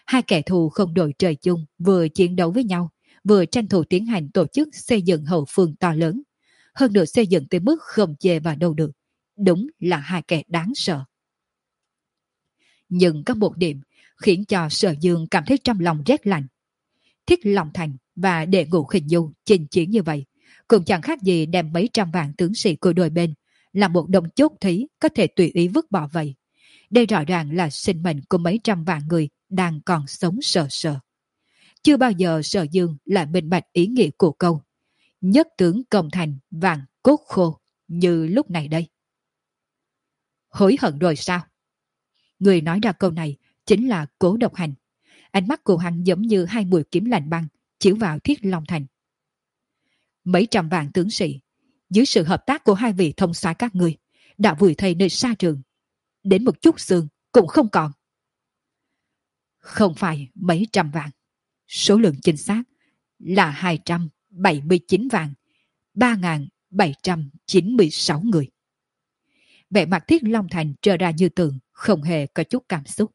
Hai kẻ thù không đội trời chung, vừa chiến đấu với nhau, vừa tranh thủ tiến hành tổ chức xây dựng hậu phương to lớn. Hơn nữa xây dựng tới mức không chê vào đâu được. Đúng là hai kẻ đáng sợ. Nhưng có một điểm khiến cho Sở Dương cảm thấy trong lòng rét lạnh. Thiết Long Thành và Đệ Ngũ Khinh Du chinh chiến như vậy, cũng chẳng khác gì đem mấy trăm vạn tướng sĩ của đôi bên là một đồng chốt thí có thể tùy ý vứt bỏ vậy. Đây rõ ràng là sinh mệnh của mấy trăm vạn người đang còn sống sờ sờ. Chưa bao giờ Sở Dương lại minh bạch ý nghĩa của câu nhất tướng công thành vạn cốt khô như lúc này đây. Hối hận rồi sao? Người nói ra câu này chính là Cố Độc Hành. Ánh mắt của hắn giống như hai mũi kiếm lạnh băng chiếu vào Thiết Long Thành. Mấy trăm vạn tướng sĩ dưới sự hợp tác của hai vị thông soái các người đã vùi thây nơi xa trường, đến một chút xương cũng không còn. Không phải mấy trăm vạn, số lượng chính xác là hai trăm bảy mươi chín vạn ba nghìn bảy trăm chín mươi sáu người. Vẻ mặt Thiết Long Thành trở ra như tường, không hề có chút cảm xúc.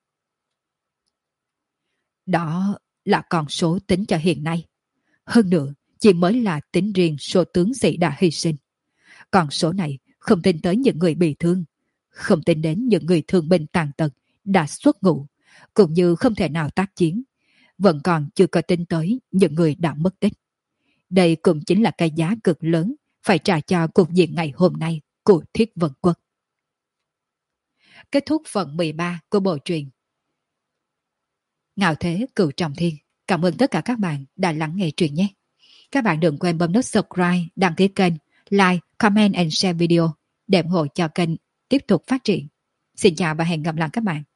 Đó là con số tính cho hiện nay. Hơn nữa, chỉ mới là tính riêng số tướng sĩ đã hy sinh. Còn số này không tính tới những người bị thương, không tính đến những người thương binh tàn tật đã xuất ngũ, cũng như không thể nào tác chiến. Vẫn còn chưa có tính tới những người đã mất tích. Đây cũng chính là cái giá cực lớn phải trả cho cục diện ngày hôm nay của Thiết Vân Quốc. Kết thúc phần mười ba của bộ truyện Ngạo Thế Cửu Trọng Thiên. Cảm ơn tất cả các bạn đã lắng nghe truyện nhé. Các bạn đừng quên bấm nút subscribe, đăng ký kênh, like, comment and share video để ủng hộ cho kênh tiếp tục phát triển. Xin chào và hẹn gặp lại các bạn.